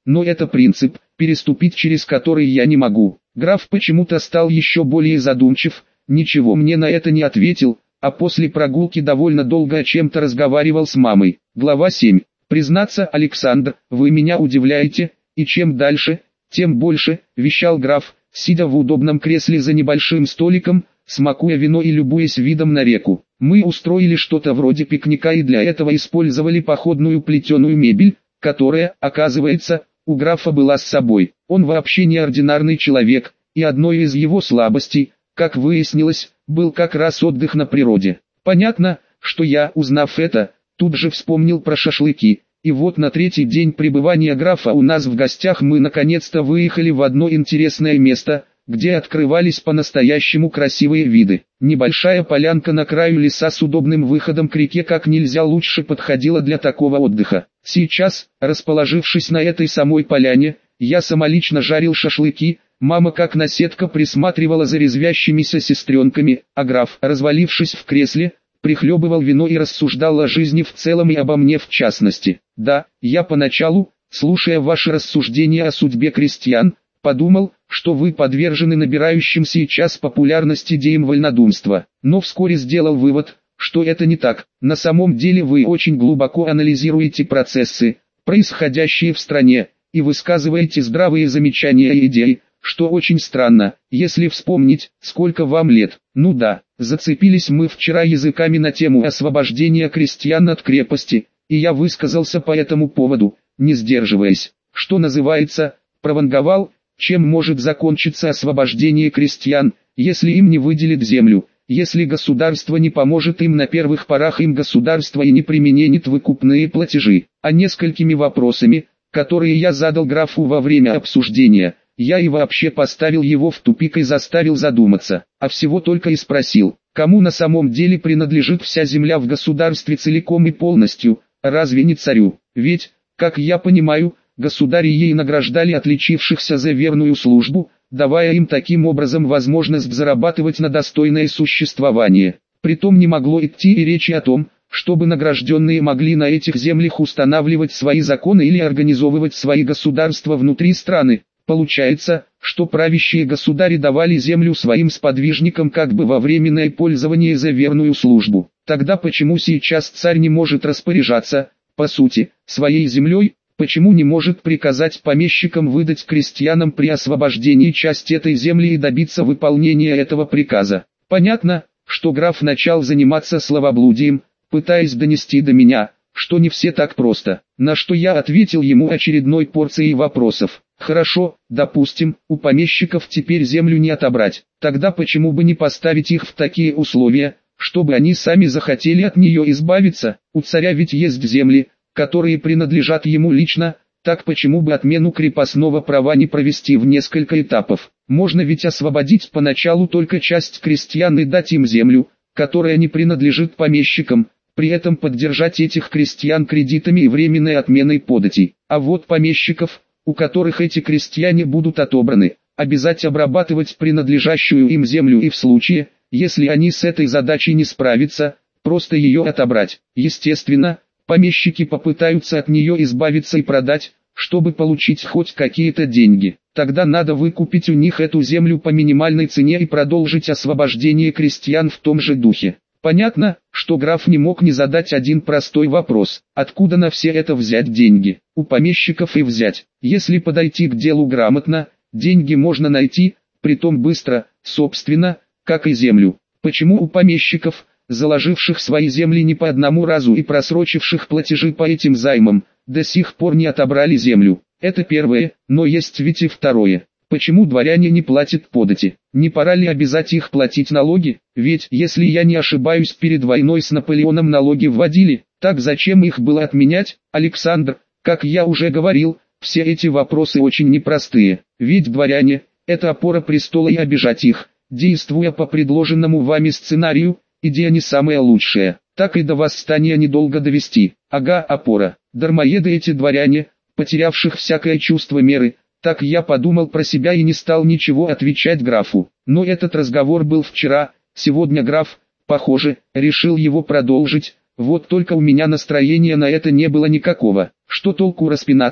но это принцип, переступить через который я не могу. Граф почему-то стал еще более задумчив, ничего мне на это не ответил, а после прогулки довольно долго о чем-то разговаривал с мамой. Глава 7. «Признаться, Александр, вы меня удивляете, и чем дальше, тем больше», – вещал граф, сидя в удобном кресле за небольшим столиком, смакуя вино и любуясь видом на реку. «Мы устроили что-то вроде пикника и для этого использовали походную плетеную мебель, которая, оказывается, у графа была с собой. Он вообще неординарный человек, и одной из его слабостей, как выяснилось, был как раз отдых на природе. Понятно, что я, узнав это, тут же вспомнил про шашлыки, и вот на третий день пребывания графа у нас в гостях мы наконец-то выехали в одно интересное место, где открывались по-настоящему красивые виды. Небольшая полянка на краю леса с удобным выходом к реке как нельзя лучше подходила для такого отдыха. Сейчас, расположившись на этой самой поляне, я самолично жарил шашлыки, мама как наседка присматривала за резвящимися сестренками, а граф, развалившись в кресле, прихлебывал вино и рассуждал о жизни в целом и обо мне в частности. Да, я поначалу, слушая ваши рассуждения о судьбе крестьян, подумал, что вы подвержены набирающим сейчас популярность идеям вольнодумства, но вскоре сделал вывод, что это не так. На самом деле вы очень глубоко анализируете процессы, происходящие в стране, и высказываете здравые замечания и идеи, что очень странно, если вспомнить, сколько вам лет. Ну да, зацепились мы вчера языками на тему освобождения крестьян от крепости, и я высказался по этому поводу, не сдерживаясь, что называется, прованговал, чем может закончиться освобождение крестьян, если им не выделит землю, если государство не поможет им на первых порах им государство и не применит выкупные платежи, а несколькими вопросами, которые я задал графу во время обсуждения, я и вообще поставил его в тупик и заставил задуматься, а всего только и спросил, кому на самом деле принадлежит вся земля в государстве целиком и полностью, разве не царю? Ведь, как я понимаю, государи ей награждали отличившихся за верную службу, давая им таким образом возможность зарабатывать на достойное существование. Притом не могло идти и речи о том, чтобы награжденные могли на этих землях устанавливать свои законы или организовывать свои государства внутри страны. Получается, что правящие государи давали землю своим сподвижникам как бы во временное пользование за верную службу. Тогда почему сейчас царь не может распоряжаться, по сути, своей землей, почему не может приказать помещикам выдать крестьянам при освобождении часть этой земли и добиться выполнения этого приказа? Понятно, что граф начал заниматься словоблудием, пытаясь донести до меня, что не все так просто, на что я ответил ему очередной порцией вопросов. Хорошо, допустим, у помещиков теперь землю не отобрать, тогда почему бы не поставить их в такие условия, чтобы они сами захотели от нее избавиться? У царя ведь есть земли, которые принадлежат ему лично, так почему бы отмену крепостного права не провести в несколько этапов? Можно ведь освободить поначалу только часть крестьян и дать им землю, которая не принадлежит помещикам, при этом поддержать этих крестьян кредитами и временной отменой податей. А вот помещиков, у которых эти крестьяне будут отобраны, обязать обрабатывать принадлежащую им землю и в случае, если они с этой задачей не справятся, просто ее отобрать. Естественно, помещики попытаются от нее избавиться и продать, чтобы получить хоть какие-то деньги. Тогда надо выкупить у них эту землю по минимальной цене и продолжить освобождение крестьян в том же духе. Понятно, что граф не мог не задать один простой вопрос: откуда на все это взять деньги? У помещиков и взять. Если подойти к делу грамотно, деньги можно найти, притом быстро, собственно, как и землю. Почему у помещиков, заложивших свои земли не по одному разу и просрочивших платежи по этим займам, до сих пор не отобрали землю? Это первое, но есть ведь и второе. Почему дворяне не платят подати? Не пора ли обязать их платить налоги? Ведь, если я не ошибаюсь, перед войной с Наполеоном налоги вводили, так зачем их было отменять? Александр, как я уже говорил, все эти вопросы очень непростые. Ведь дворяне – это опора престола, и обижать их, действуя по предложенному вами сценарию, идея не самая лучшая. Так и до восстания недолго довести. Ага, опора. Дармоеды эти дворяне, потерявших всякое чувство меры. Так я подумал про себя и не стал ничего отвечать графу. Но этот разговор был вчера, сегодня граф, похоже, решил его продолжить. Вот только у меня настроения на это не было никакого. Что толку распинаться,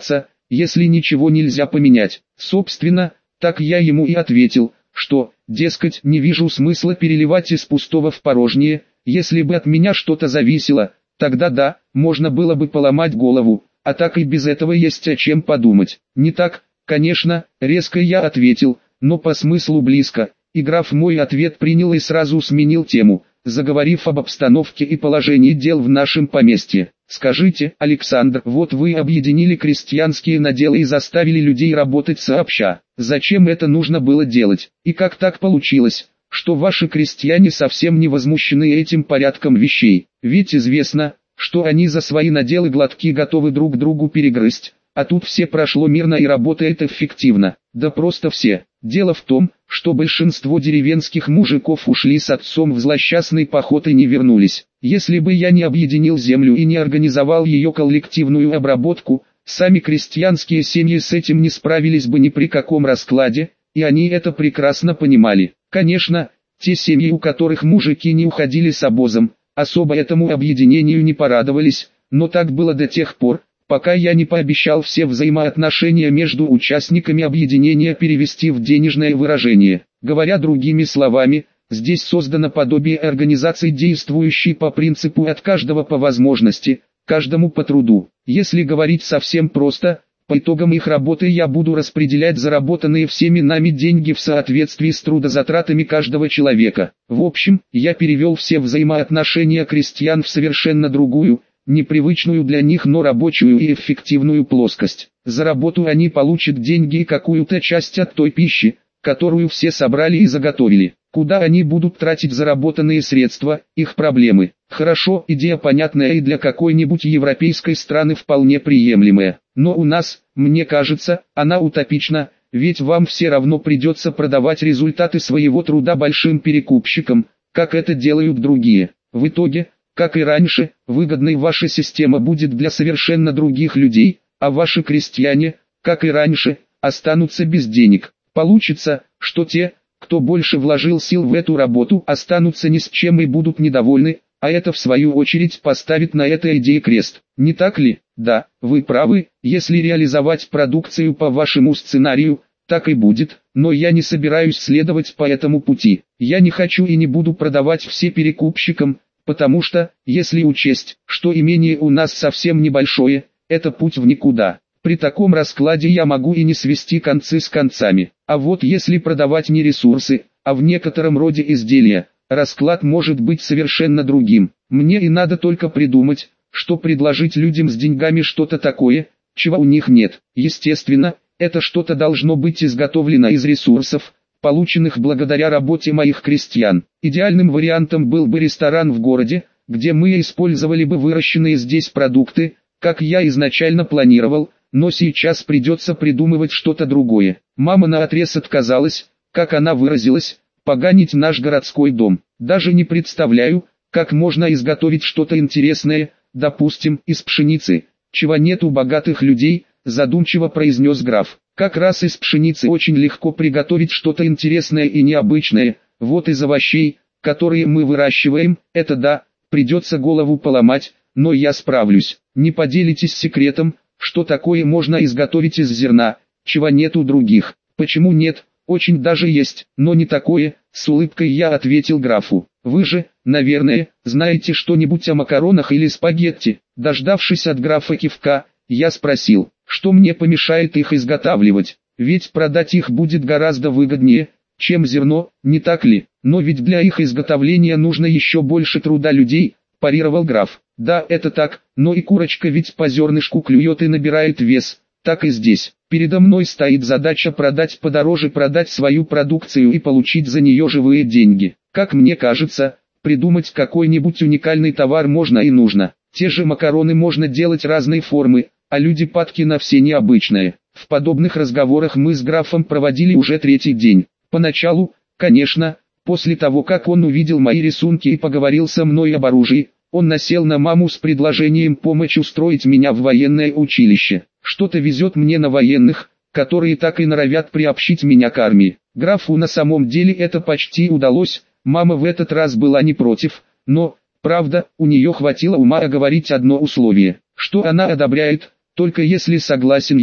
если ничего нельзя поменять? Собственно, так я ему и ответил, что, дескать, не вижу смысла переливать из пустого в порожнее, если бы от меня что-то зависело, тогда да, можно было бы поломать голову, а так и без этого есть о чем подумать. Не так, конечно, резко я ответил, но по смыслу близко, и граф мой ответ принял и сразу сменил тему, заговорив об обстановке и положении дел в нашем поместье. Скажите, Александр, вот вы объединили крестьянские наделы и заставили людей работать сообща. Зачем это нужно было делать? И как так получилось, что ваши крестьяне совсем не возмущены этим порядком вещей? Ведь известно, что они за свои наделы глотки готовы друг другу перегрызть, а тут все прошло мирно и работает эффективно. Да просто все. Дело в том, что большинство деревенских мужиков ушли с отцом в злосчастный поход и не вернулись. Если бы я не объединил землю и не организовал ее коллективную обработку, сами крестьянские семьи с этим не справились бы ни при каком раскладе, и они это прекрасно понимали. Конечно, те семьи, у которых мужики не уходили с обозом, особо этому объединению не порадовались, но так было до тех пор, пока я не пообещал все взаимоотношения между участниками объединения перевести в денежное выражение. Говоря другими словами, здесь создано подобие организации, действующей по принципу «от каждого по возможности, каждому по труду». Если говорить совсем просто, по итогам их работы я буду распределять заработанные всеми нами деньги в соответствии с трудозатратами каждого человека. В общем, я перевел все взаимоотношения крестьян в совершенно другую, непривычную для них, но рабочую и эффективную плоскость. За работу они получат деньги и какую-то часть от той пищи, которую все собрали и заготовили. Куда они будут тратить заработанные средства, их проблемы. Хорошо, идея понятная и для какой-нибудь европейской страны вполне приемлемая. Но у нас, мне кажется, она утопична, ведь вам все равно придется продавать результаты своего труда большим перекупщикам, как это делают другие. В итоге, как и раньше, выгодной ваша система будет для совершенно других людей, а ваши крестьяне, как и раньше, останутся без денег. Получится, что те, кто больше вложил сил в эту работу, останутся ни с чем и будут недовольны, а это в свою очередь поставит на этой идее крест. Не так ли? Да, вы правы, если реализовать продукцию по вашему сценарию, так и будет, но я не собираюсь следовать по этому пути. Я не хочу и не буду продавать все перекупщикам, потому что, если учесть, что имение у нас совсем небольшое, это путь в никуда. При таком раскладе я могу и не свести концы с концами. А вот если продавать не ресурсы, а в некотором роде изделия, расклад может быть совершенно другим. Мне и надо только придумать, что предложить людям с деньгами что-то такое, чего у них нет. Естественно, это что-то должно быть изготовлено из ресурсов, полученных благодаря работе моих крестьян. Идеальным вариантом был бы ресторан в городе, где мы использовали бы выращенные здесь продукты, как я изначально планировал, но сейчас придется придумывать что-то другое. Мама наотрез отказалась, как она выразилась, поганить наш городской дом. Даже не представляю, как можно изготовить что-то интересное, допустим, из пшеницы, чего нет у богатых людей, задумчиво произнес граф. Как раз из пшеницы очень легко приготовить что-то интересное и необычное, вот из овощей, которые мы выращиваем, это да, придется голову поломать, но я справлюсь. Не поделитесь секретом, что такое можно изготовить из зерна, чего нет у других. Почему нет? Очень даже есть, но не такое, с улыбкой я ответил графу. Вы же, наверное, знаете что-нибудь о макаронах или спагетти. Дождавшись от графа кивка, я спросил, что мне помешает их изготавливать, ведь продать их будет гораздо выгоднее, чем зерно, не так ли? Но ведь для их изготовления нужно еще больше труда людей, парировал граф. Да, это так, но и курочка ведь по зернышку клюет и набирает вес, так и здесь. Передо мной стоит задача продать подороже, продать свою продукцию и получить за нее живые деньги. Как мне кажется, придумать какой-нибудь уникальный товар можно и нужно. Те же макароны можно делать разной формы, а люди падки на все необычное. В подобных разговорах мы с графом проводили уже третий день. Поначалу, конечно, после того как он увидел мои рисунки и поговорил со мной об оружии, он насел на маму с предложением помочь устроить меня в военное училище. Что-то везет мне на военных, которые так и норовят приобщить меня к армии. Графу на самом деле это почти удалось, мама в этот раз была не против, но, правда, у нее хватило ума оговорить одно условие, что она одобряет, только если согласен я.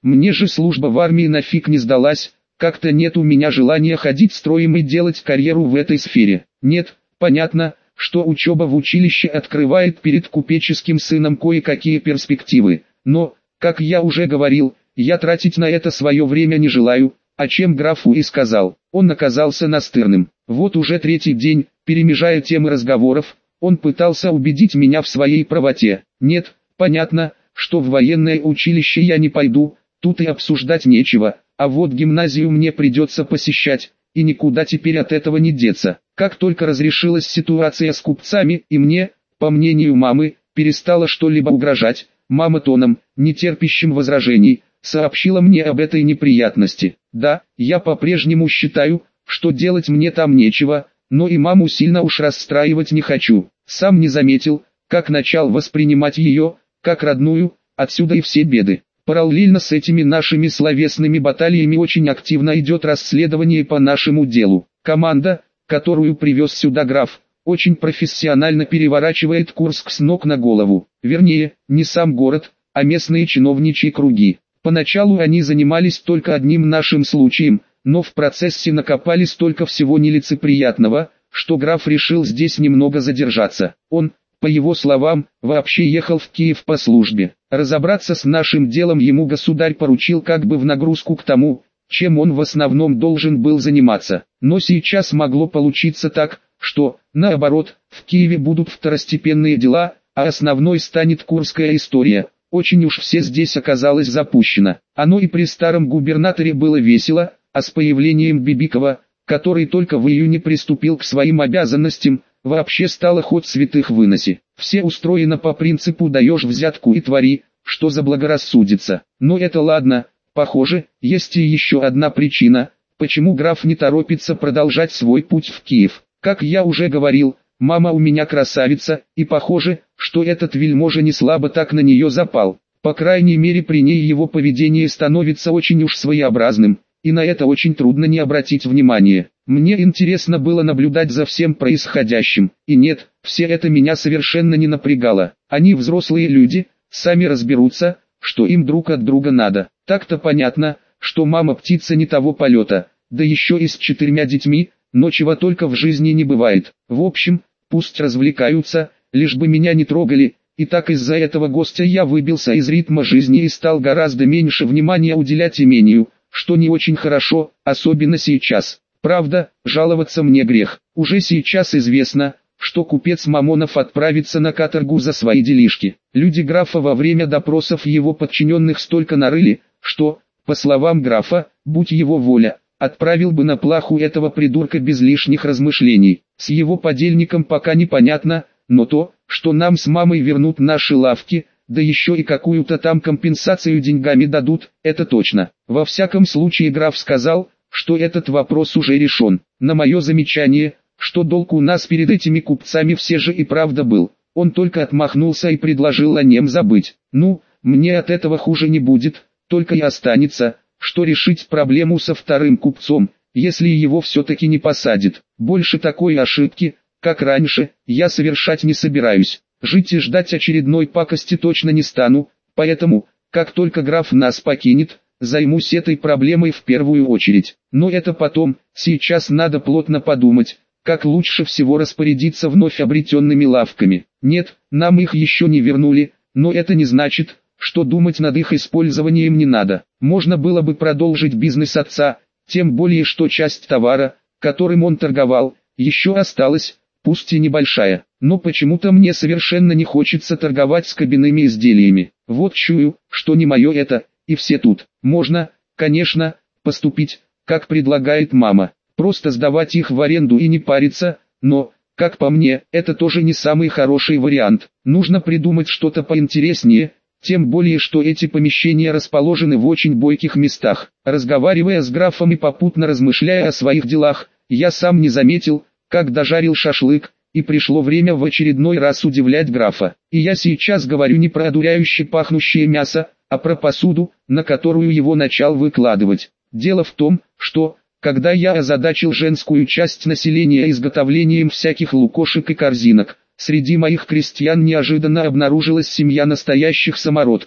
Мне же служба в армии нафиг не сдалась, как-то нет у меня желания ходить строем и делать карьеру в этой сфере. Нет, понятно, что учеба в училище открывает перед купеческим сыном кое-какие перспективы, но, как я уже говорил, я тратить на это свое время не желаю, о чем графу и сказал. Он оказался настырным. Вот уже третий день, перемежая темы разговоров, он пытался убедить меня в своей правоте. Нет, понятно, что в военное училище я не пойду, тут и обсуждать нечего, а вот гимназию мне придется посещать, и никуда теперь от этого не деться. Как только разрешилась ситуация с купцами и мне, по мнению мамы, перестало что-либо угрожать, мама тоном, не терпящим возражений, сообщила мне об этой неприятности. Да, я по-прежнему считаю, что делать мне там нечего, но и маму сильно уж расстраивать не хочу. Сам не заметил, как начал воспринимать ее, как родную, отсюда и все беды. Параллельно с этими нашими словесными баталиями очень активно идет расследование по нашему делу. Команда, которую привез сюда граф, очень профессионально переворачивает Курск с ног на голову. Вернее, не сам город, а местные чиновничьи круги. Поначалу они занимались только одним нашим случаем, но в процессе накопали столько всего нелицеприятного, что граф решил здесь немного задержаться. Он, по его словам, вообще ехал в Киев по службе. Разобраться с нашим делом ему государь поручил как бы в нагрузку к тому, чем он в основном должен был заниматься. Но сейчас могло получиться так, что, наоборот, в Киеве будут второстепенные дела, а основной станет Курская история. Очень уж все здесь оказалось запущено. Оно и при старом губернаторе было весело, а с появлением Бибикова, который только в июне приступил к своим обязанностям, вообще стало хоть святых выноси. Все устроено по принципу даешь взятку и твори, что заблагорассудится. Но это ладно, похоже, есть и еще одна причина, почему граф не торопится продолжать свой путь в Киев. Как я уже говорил, мама у меня красавица, и похоже, что этот вельможа не слабо так на нее запал. По крайней мере при ней его поведение становится очень уж своеобразным, и на это очень трудно не обратить внимание. Мне интересно было наблюдать за всем происходящим, и нет, все это меня совершенно не напрягало. Они взрослые люди, сами разберутся, что им друг от друга надо. Так-то понятно, что мама птица не того полета, да еще и с 4 детьми, но чего только в жизни не бывает. В общем, пусть развлекаются, лишь бы меня не трогали, и так из-за этого гостя я выбился из ритма жизни и стал гораздо меньше внимания уделять имению, что не очень хорошо, особенно сейчас. Правда, жаловаться мне грех. Уже сейчас известно, что купец Мамонов отправится на каторгу за свои делишки. Люди графа во время допросов его подчиненных столько нарыли, что, по словам графа, будь его воля, отправил бы на плаху этого придурка без лишних размышлений. С его подельником пока непонятно, но то, что нам с мамой вернут наши лавки, да еще и какую-то там компенсацию деньгами дадут, это точно. Во всяком случае граф сказал, что этот вопрос уже решен. На мое замечание, что долг у нас перед этими купцами все же и правда был, он только отмахнулся и предложил о нем забыть. Ну, мне от этого хуже не будет, только и останется, что решить проблему со вторым купцом, если его все-таки не посадят. Больше такой ошибки, как раньше, я совершать не собираюсь. Жить и ждать очередной пакости точно не стану, поэтому, как только граф нас покинет, займусь этой проблемой в первую очередь. Но это потом, сейчас надо плотно подумать, как лучше всего распорядиться вновь обретенными лавками. Нет, нам их еще не вернули, но это не значит, что думать над их использованием не надо. Можно было бы продолжить бизнес отца, тем более что часть товара, которым он торговал, еще осталась, пусть и небольшая. Но почему-то мне совершенно не хочется торговать с кабинными изделиями. Вот чую, что не мое это, и все тут. Можно, конечно, поступить, как предлагает мама, просто сдавать их в аренду и не париться, но, как по мне, это тоже не самый хороший вариант. Нужно придумать что-то поинтереснее, тем более что эти помещения расположены в очень бойких местах. Разговаривая с графом и попутно размышляя о своих делах, я сам не заметил, как дожарил шашлык, и пришло время в очередной раз удивлять графа. И я сейчас говорю не про одуряюще пахнущее мясо, а про посуду, на которую его начал выкладывать. Дело в том, что, когда я озадачил женскую часть населения изготовлением всяких лукошек и корзинок, среди моих крестьян неожиданно обнаружилась семья настоящих самородков.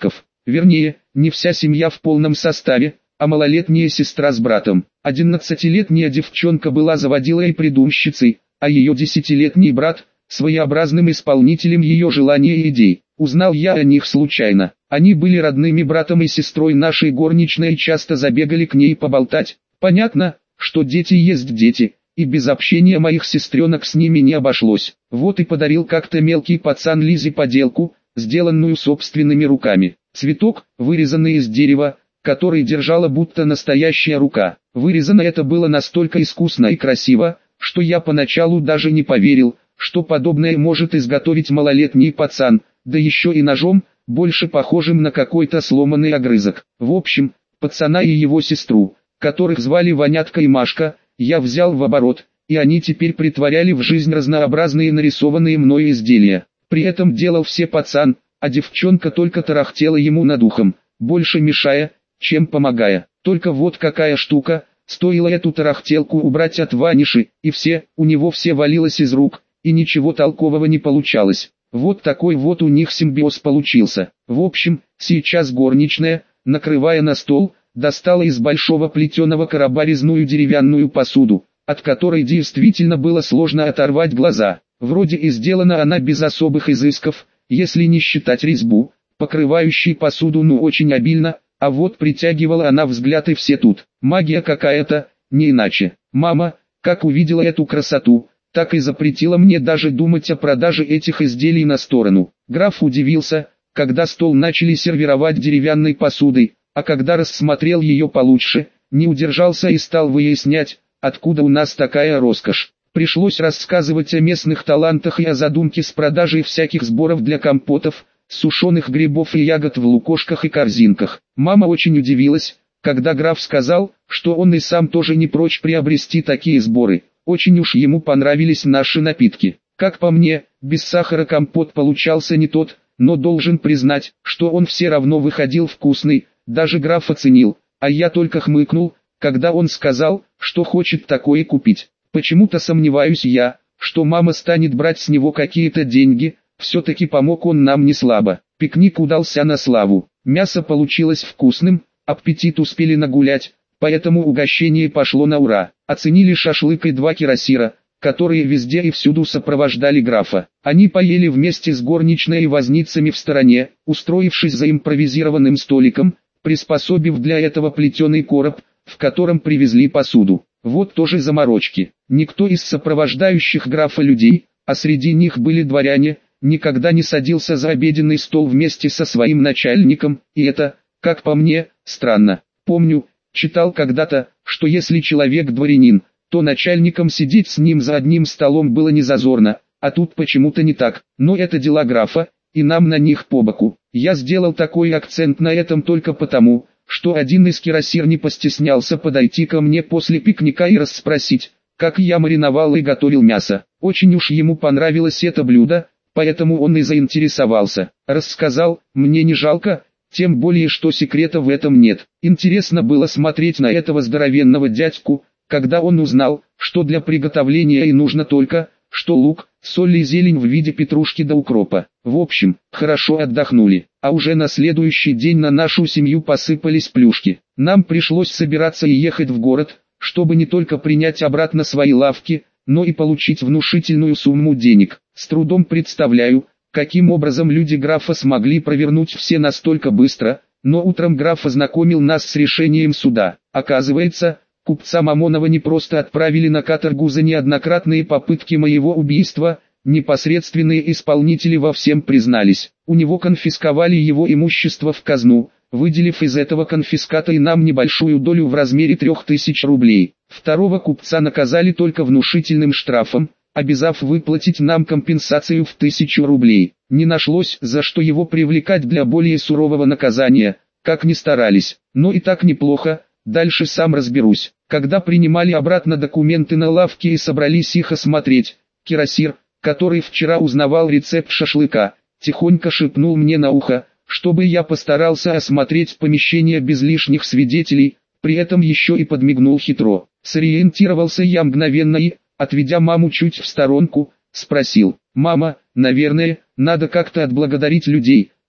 вернее, не вся семья в полном составе, а малолетняя сестра с братом. 11-летняя девчонка была заводилой и придумщицей, а ее 10-летний брат – своеобразным исполнителем ее желаний и идей. Узнал я о них случайно. Они были родными братом и сестрой нашей горничной и часто забегали к ней поболтать. Понятно, что дети есть дети, и без общения моих сестренок с ними не обошлось. Вот и подарил как-то мелкий пацан Лизе поделку, сделанную собственными руками. Цветок, вырезанный из дерева, который держала будто настоящая рука. Вырезано это было настолько искусно и красиво, что я поначалу даже не поверил, что подобное может изготовить малолетний пацан, да еще и ножом, больше похожим на какой-то сломанный огрызок. В общем, пацана и его сестру, которых звали Ванятка и Машка, я взял в оборот, и они теперь притворяли в жизнь разнообразные нарисованные мною изделия. При этом делал все пацан, а девчонка только тарахтела ему над ухом, больше мешая, чем помогая. Только вот какая штука, стоило эту тарахтелку убрать от Ваниши, и у него все валилось из рук, и ничего толкового не получалось. Вот такой вот у них симбиоз получился. В общем, сейчас горничная, накрывая на стол, достала из большого плетеного короба резную деревянную посуду, от которой действительно было сложно оторвать глаза. Вроде и сделана она без особых изысков, если не считать резьбу, покрывающей посуду очень обильно, а вот притягивала она взгляд и все тут. Магия какая-то, не иначе. Мама, как увидела эту красоту, так и запретила мне даже думать о продаже этих изделий на сторону. Граф удивился, когда стол начали сервировать деревянной посудой, а когда рассмотрел ее получше, не удержался и стал выяснять, откуда у нас такая роскошь. Пришлось рассказывать о местных талантах и о задумке с продажей всяких сборов для компотов, сушеных грибов и ягод в лукошках и корзинках. Мама очень удивилась, когда граф сказал, что он и сам тоже не прочь приобрести такие сборы. Очень уж ему понравились наши напитки. Как по мне, без сахара компот получался не тот, но должен признать, что он все равно выходил вкусный, даже граф оценил, а я только хмыкнул, когда он сказал, что хочет такое купить. Почему-то сомневаюсь я, что мама станет брать с него какие-то деньги, все-таки помог он нам не слабо. Пикник удался на славу, мясо получилось вкусным, аппетит успели нагулять, поэтому угощение пошло на ура. Оценили шашлык и 2 кирасира, которые везде и всюду сопровождали графа. Они поели вместе с горничной и возницами в стороне, устроившись за импровизированным столиком, приспособив для этого плетеный короб, в котором привезли посуду. Вот тоже заморочки. Никто из сопровождающих графа людей, а среди них были дворяне, никогда не садился за обеденный стол вместе со своим начальником, и это, как по мне, странно. Помню, читал когда-то, что если человек дворянин, то начальником сидеть с ним за одним столом было не зазорно, а тут почему-то не так. Но это дела графа, и нам на них по боку. Я сделал такой акцент на этом только потому, что один из кирасир не постеснялся подойти ко мне после пикника и расспросить, как я мариновал и готовил мясо. Очень уж ему понравилось это блюдо, поэтому он и заинтересовался. Рассказал, мне не жалко, тем более что секрета в этом нет. Интересно было смотреть на этого здоровенного дядьку, когда он узнал, что для приготовления и нужно только, что лук, соль и зелень в виде петрушки да укропа. В общем, хорошо отдохнули, а уже на следующий день на нашу семью посыпались плюшки. Нам пришлось собираться и ехать в город, чтобы не только принять обратно свои лавки, но и получить внушительную сумму денег. С трудом представляю, каким образом люди графа смогли провернуть все настолько быстро, но утром граф ознакомил нас с решением суда. Оказывается, купца Мамонова не просто отправили на каторгу за неоднократные попытки моего убийства, непосредственные исполнители во всем признались. У него конфисковали его имущество в казну, выделив из этого конфиската и нам небольшую долю в размере 3000 рублей. Второго купца наказали только внушительным штрафом, обязав выплатить нам компенсацию в 1000 рублей. Не нашлось, за что его привлекать для более сурового наказания, как ни старались. Но и так неплохо, дальше сам разберусь. Когда принимали обратно документы на лавке и собрались их осмотреть, кирасир, который вчера узнавал рецепт шашлыка, тихонько шепнул мне на ухо, чтобы я постарался осмотреть помещение без лишних свидетелей, при этом еще и подмигнул хитро. Сориентировался я мгновенно и, отведя маму чуть в сторонку, спросил: «Мама, наверное, надо как-то отблагодарить людей,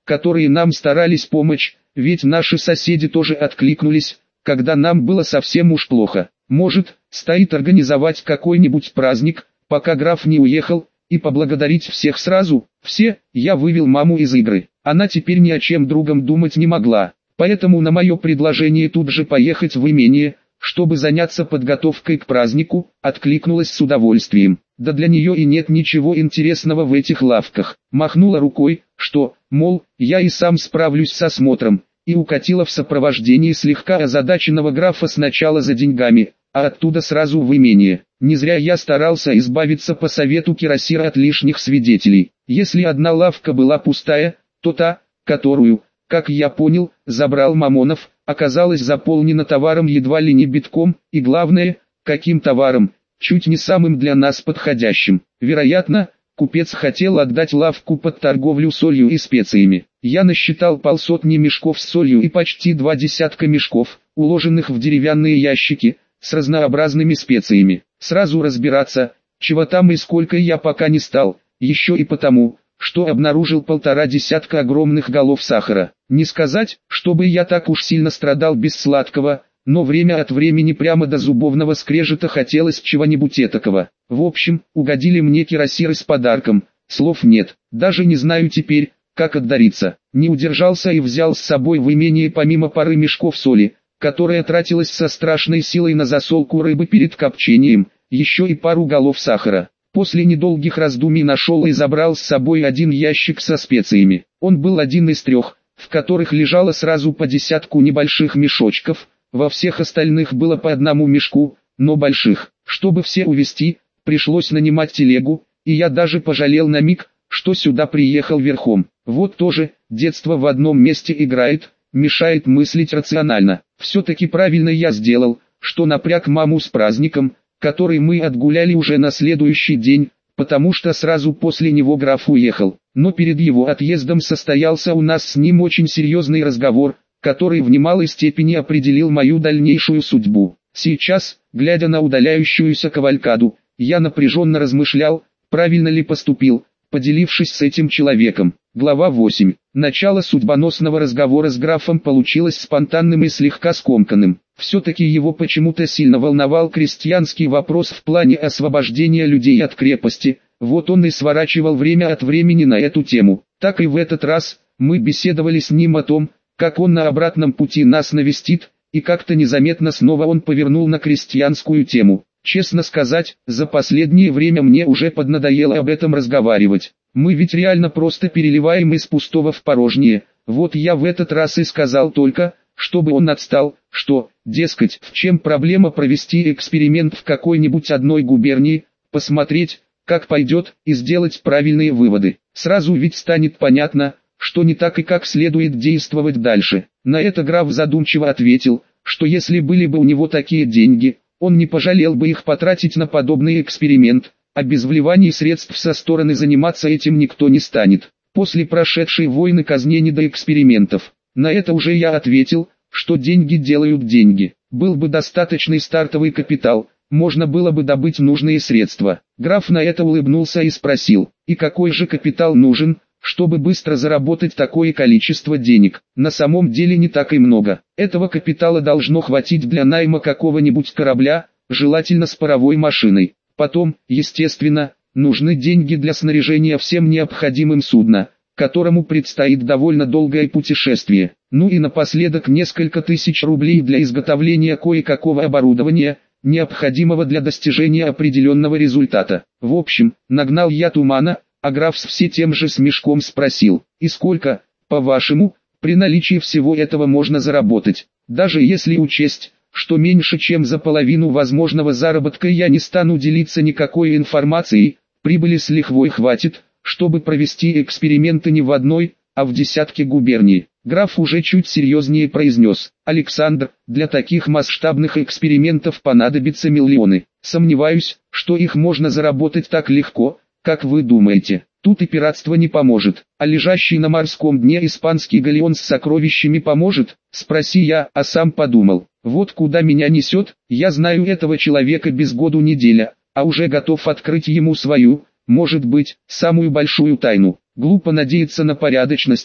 которые нам старались помочь, ведь наши соседи тоже откликнулись, когда нам было совсем уж плохо. Может, стоит организовать какой-нибудь праздник, пока граф не уехал, и поблагодарить всех сразу. Все, я вывел маму из игры. Она теперь ни о чем другом думать не могла. Поэтому на мое предложение тут же поехать в имение, чтобы заняться подготовкой к празднику, откликнулась с удовольствием. Да для нее и нет ничего интересного в этих лавках. Махнула рукой, что, мол, я и сам справлюсь с осмотром, и укатила в сопровождении слегка озадаченного графа сначала за деньгами, а оттуда сразу в имение. Не зря я старался избавиться по совету Кирасира от лишних свидетелей. Если одна лавка была пустая, то та, которую, как я понял, забрал Мамонов, оказалась заполнена товаром едва ли не битком, и главное, каким товаром, чуть не самым для нас подходящим. Вероятно, купец хотел отдать лавку под торговлю солью и специями. Я насчитал полсотни мешков с солью и почти 20 мешков, уложенных в деревянные ящики, с разнообразными специями. Сразу разбираться, чего там и сколько я пока не стал, еще и потому, что обнаружил 1,5 десятка огромных голов сахара. Не сказать, чтобы я так уж сильно страдал без сладкого, но время от времени прямо до зубовного скрежета хотелось чего-нибудь этакого. В общем, угодили мне кирасиры с подарком, слов нет, даже не знаю теперь, как отдариться. Не удержался и взял с собой в имение помимо пары мешков соли, которая тратилась со страшной силой на засолку рыбы перед копчением, еще и пару голов сахара. После недолгих раздумий нашел и забрал с собой один ящик со специями. Он был один из 3, в которых лежало сразу по десятку небольших мешочков, во всех остальных было по одному мешку, но больших. Чтобы все увезти, пришлось нанимать телегу, и я даже пожалел на миг, что сюда приехал верхом. Вот тоже, детство в одном месте играет, мешает мыслить рационально. Все-таки правильно я сделал, что напряг маму с праздником, который мы отгуляли уже на следующий день, потому что сразу после него граф уехал. Но перед его отъездом состоялся у нас с ним очень серьезный разговор, который в немалой степени определил мою дальнейшую судьбу. Сейчас, глядя на удаляющуюся кавалькаду, я напряженно размышлял, правильно ли поступил, поделившись с этим человеком. Глава 8. Начало судьбоносного разговора с графом получилось спонтанным и слегка скомканным. Все-таки его почему-то сильно волновал крестьянский вопрос в плане освобождения людей от крепости, вот он и сворачивал время от времени на эту тему. Так и в этот раз, мы беседовали с ним о том, как он на обратном пути нас навестит, и как-то незаметно снова он повернул на крестьянскую тему. Честно сказать, за последнее время мне уже поднадоело об этом разговаривать. Мы ведь реально просто переливаем из пустого в порожнее. Вот я в этот раз и сказал только, чтобы он отстал, что, дескать, в чем проблема провести эксперимент в какой-нибудь одной губернии, посмотреть, как пойдет, и сделать правильные выводы. Сразу ведь станет понятно, что не так и как следует действовать дальше. На это граф задумчиво ответил, что если были бы у него такие деньги, он не пожалел бы их потратить на подобный эксперимент, а без вливаний средств со стороны заниматься этим никто не станет. После прошедшей войны казне не до экспериментов. На это уже я ответил, что деньги делают деньги. Был бы достаточный стартовый капитал, можно было бы добыть нужные средства. Граф на это улыбнулся и спросил, и какой же капитал нужен, чтобы быстро заработать такое количество денег? На самом деле не так и много. Этого капитала должно хватить для найма какого-нибудь корабля, желательно с паровой машиной. Потом, естественно, нужны деньги для снаряжения всем необходимым судна, которому предстоит довольно долгое путешествие. Ну и напоследок несколько тысяч рублей для изготовления кое-какого оборудования, необходимого для достижения определенного результата. В общем, нагнал я тумана, а граф с все тем же смешком спросил, и сколько, по-вашему, при наличии всего этого можно заработать? Даже если учесть, что меньше чем за половину возможного заработка я не стану делиться никакой информацией, прибыли с лихвой хватит, чтобы провести эксперименты не в одной, а в десятке губерний. Граф уже чуть серьезнее произнес: «Александр, для таких масштабных экспериментов понадобятся миллионы. Сомневаюсь, что их можно заработать так легко, как вы думаете. Тут и пиратство не поможет, а лежащий на морском дне испанский галеон с сокровищами поможет?» Спроси я, а сам подумал, вот куда меня несет, я знаю этого человека без году неделя, а уже готов открыть ему свою, может быть, самую большую тайну. Глупо надеяться на порядочность,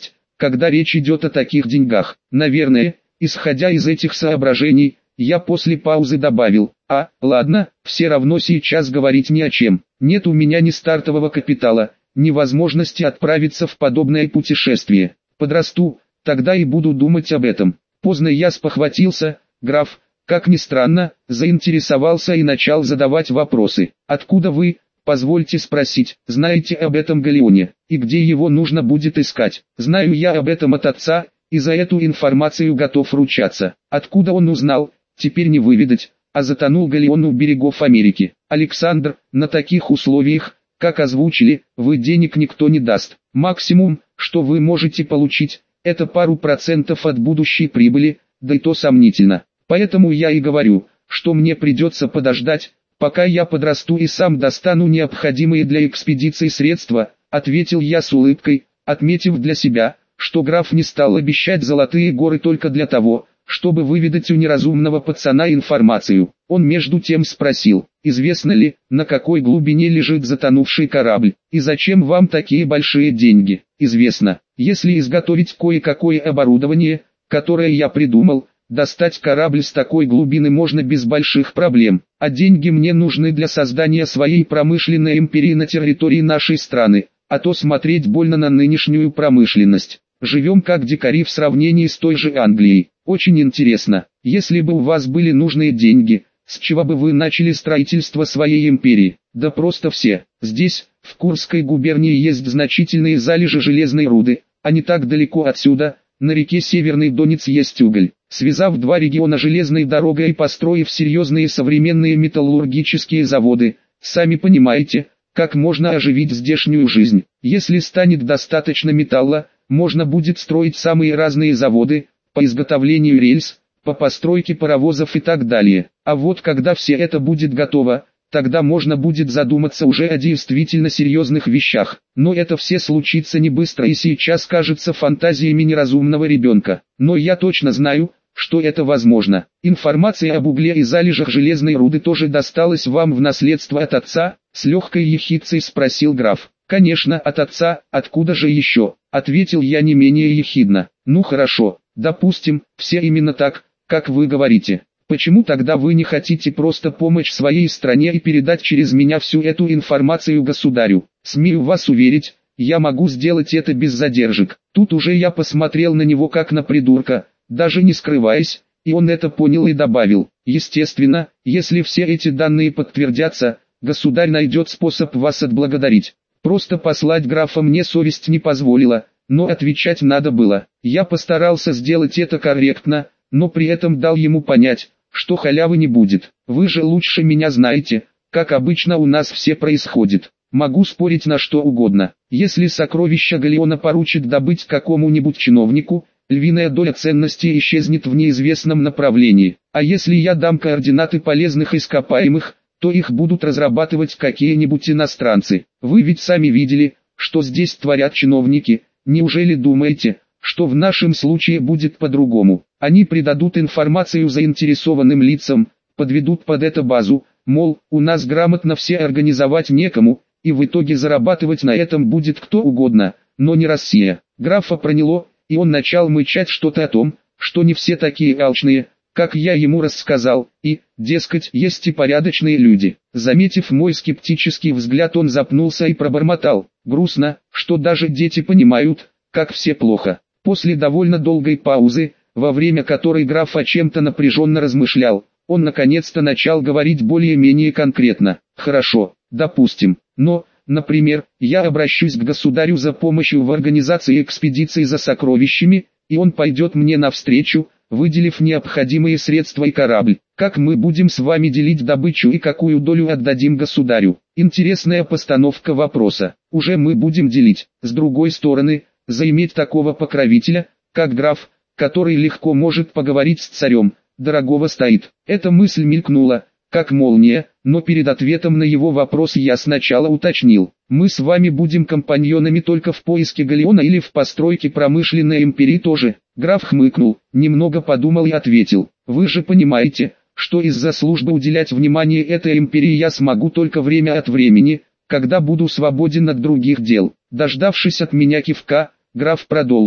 когда речь идет о таких деньгах. Наверное, исходя из этих соображений, я после паузы добавил: ладно, все равно сейчас говорить ни о чем. Нет у меня ни стартового капитала, ни возможности отправиться в подобное путешествие. Подрасту, тогда и буду думать об этом. Поздно я спохватился, граф, как ни странно, заинтересовался и начал задавать вопросы. Откуда вы, позвольте спросить, знаете об этом галеоне, и где его нужно будет искать? Знаю я об этом от отца, и за эту информацию готов ручаться. Откуда он узнал, теперь не выведать, а затонул галеон у берегов Америки. Александр, на таких условиях, как озвучили, вы денег никто не даст. Максимум, что вы можете получить, это пару процентов от будущей прибыли, да и то сомнительно. Поэтому я и говорю, что мне придется подождать, пока я подрасту и сам достану необходимые для экспедиции средства, ответил я с улыбкой, отметив для себя, что граф не стал обещать золотые горы только для того, чтобы выведать у неразумного пацана информацию. Он между тем спросил: известно ли, на какой глубине лежит затонувший корабль, и зачем вам такие большие деньги? Известно. Если изготовить кое-какое оборудование, которое я придумал, достать корабль с такой глубины можно без больших проблем, а деньги мне нужны для создания своей промышленной империи на территории нашей страны, а то смотреть больно на нынешнюю промышленность. Живем как дикари в сравнении с той же Англией. Очень интересно, если бы у вас были нужные деньги, с чего бы вы начали строительство своей империи? Да просто все. Здесь, в Курской губернии, есть значительные залежи железной руды, а не так далеко отсюда, на реке Северный Донец, есть уголь. Связав два региона железной дорогой и построив серьезные современные металлургические заводы, сами понимаете, как можно оживить здешнюю жизнь. Если станет достаточно металла, можно будет строить самые разные заводы, по изготовлению рельс, по постройке паровозов и так далее. А вот когда все это будет готово, тогда можно будет задуматься уже о действительно серьезных вещах. Но это все случится не быстро и сейчас кажется фантазиями неразумного ребенка. Но я точно знаю, что это возможно. Информация об угле и залежах железной руды тоже досталась вам в наследство от отца? С легкой ехидцей спросил граф. Конечно, от отца, откуда же еще? Ответил я не менее ехидно. Ну хорошо, допустим, все именно так, как вы говорите. Почему тогда вы не хотите просто помочь своей стране и передать через меня всю эту информацию государю? Смею вас уверить, я могу сделать это без задержек. Тут уже я посмотрел на него как на придурка, даже не скрываясь, и он это понял и добавил: естественно, если все эти данные подтвердятся, государь найдет способ вас отблагодарить. Просто послать графа мне совесть не позволила, но отвечать надо было. Я постарался сделать это корректно, но при этом дал ему понять, что халявы не будет. Вы же лучше меня знаете, как обычно у нас все происходит. Могу спорить на что угодно. Если сокровища галеона поручат добыть какому-нибудь чиновнику, львиная доля ценностей исчезнет в неизвестном направлении. А если я дам координаты полезных ископаемых, то их будут разрабатывать какие-нибудь иностранцы. Вы ведь сами видели, что здесь творят чиновники. Неужели думаете, что в нашем случае будет по-другому? Они придадут информацию заинтересованным лицам, подведут под это базу, мол, у нас грамотно все организовать некому, и в итоге зарабатывать на этом будет кто угодно, но не Россия. Графа проняло, и он начал мычать что-то о том, что не все такие алчные, как я ему рассказал, и, дескать, есть и порядочные люди. Заметив мой скептический взгляд, он запнулся и пробормотал: грустно, что даже дети понимают, как все плохо. После довольно долгой паузы, во время которой граф о чем-то напряженно размышлял, он наконец-то начал говорить более-менее конкретно. Хорошо, допустим, но, например, я обращусь к государю за помощью в организации экспедиции за сокровищами, и он пойдет мне навстречу, выделив необходимые средства и корабль. Как мы будем с вами делить добычу и какую долю отдадим государю? Интересная постановка вопроса. Уже мы будем делить. С другой стороны, заиметь такого покровителя, как граф, который легко может поговорить с царем, дорогого стоит. Эта мысль мелькнула, как молния, но перед ответом на его вопрос я сначала уточнил: мы с вами будем компаньонами только в поиске галеона или в постройке промышленной империи тоже? Граф хмыкнул, немного подумал и ответил: вы же понимаете, что из-за службы уделять внимание этой империи я смогу только время от времени, когда буду свободен от других дел. Дождавшись от меня кивка, граф продолжил: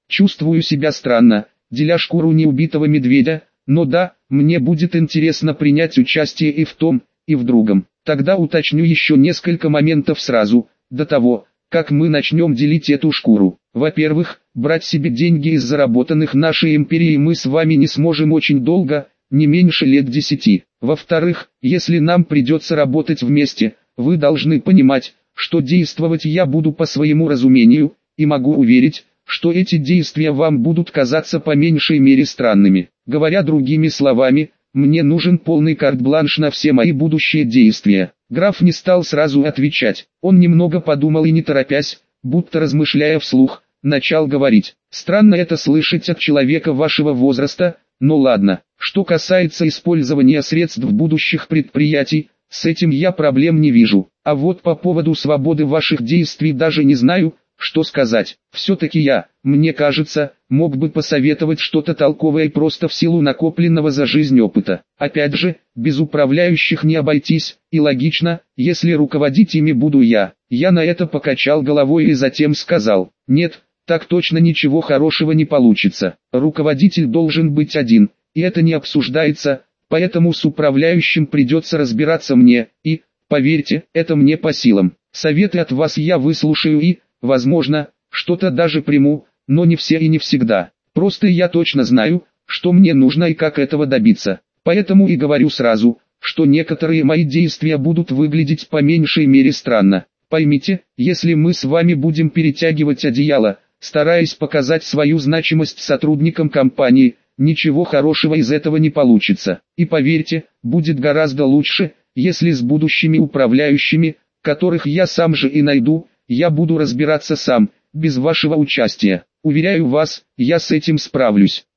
Чувствую себя странно, деля шкуру неубитого медведя, но да, мне будет интересно принять участие и в том, и в другом. Тогда уточню еще несколько моментов сразу, до того, как мы начнем делить эту шкуру. Во-первых, брать себе деньги из заработанных нашей империей мы с вами не сможем очень долго, не меньше лет 10. Во-вторых, если нам придется работать вместе, вы должны понимать, что действовать я буду по своему разумению, и могу уверить, что эти действия вам будут казаться по меньшей мере странными. Говоря другими словами, мне нужен полный карт-бланш на все мои будущие действия. Граф не стал сразу отвечать. Он немного подумал и не торопясь, будто размышляя вслух, начал говорить. Странно это слышать от человека вашего возраста, но ладно. Что касается использования средств будущих предприятий, с этим я проблем не вижу. А вот по поводу свободы ваших действий даже не знаю, что сказать. Все-таки я, мне кажется, мог бы посоветовать что-то толковое просто в силу накопленного за жизнь опыта. Опять же, без управляющих не обойтись, и логично, если руководить ими буду я. Я на это покачал головой и затем сказал: нет, так точно ничего хорошего не получится. Руководитель должен быть один, и это не обсуждается, поэтому с управляющим придется разбираться мне, и, поверьте, это мне по силам. Советы от вас я выслушаю и, возможно, что-то даже приму, но не все и не всегда. Просто я точно знаю, что мне нужно и как этого добиться. Поэтому и говорю сразу, что некоторые мои действия будут выглядеть по меньшей мере странно. Поймите, если мы с вами будем перетягивать одеяло, стараясь показать свою значимость сотрудникам компании, ничего хорошего из этого не получится. И поверьте, будет гораздо лучше, если с будущими управляющими, которых я сам же и найду, я буду разбираться сам, без вашего участия. Уверяю вас, я с этим справлюсь.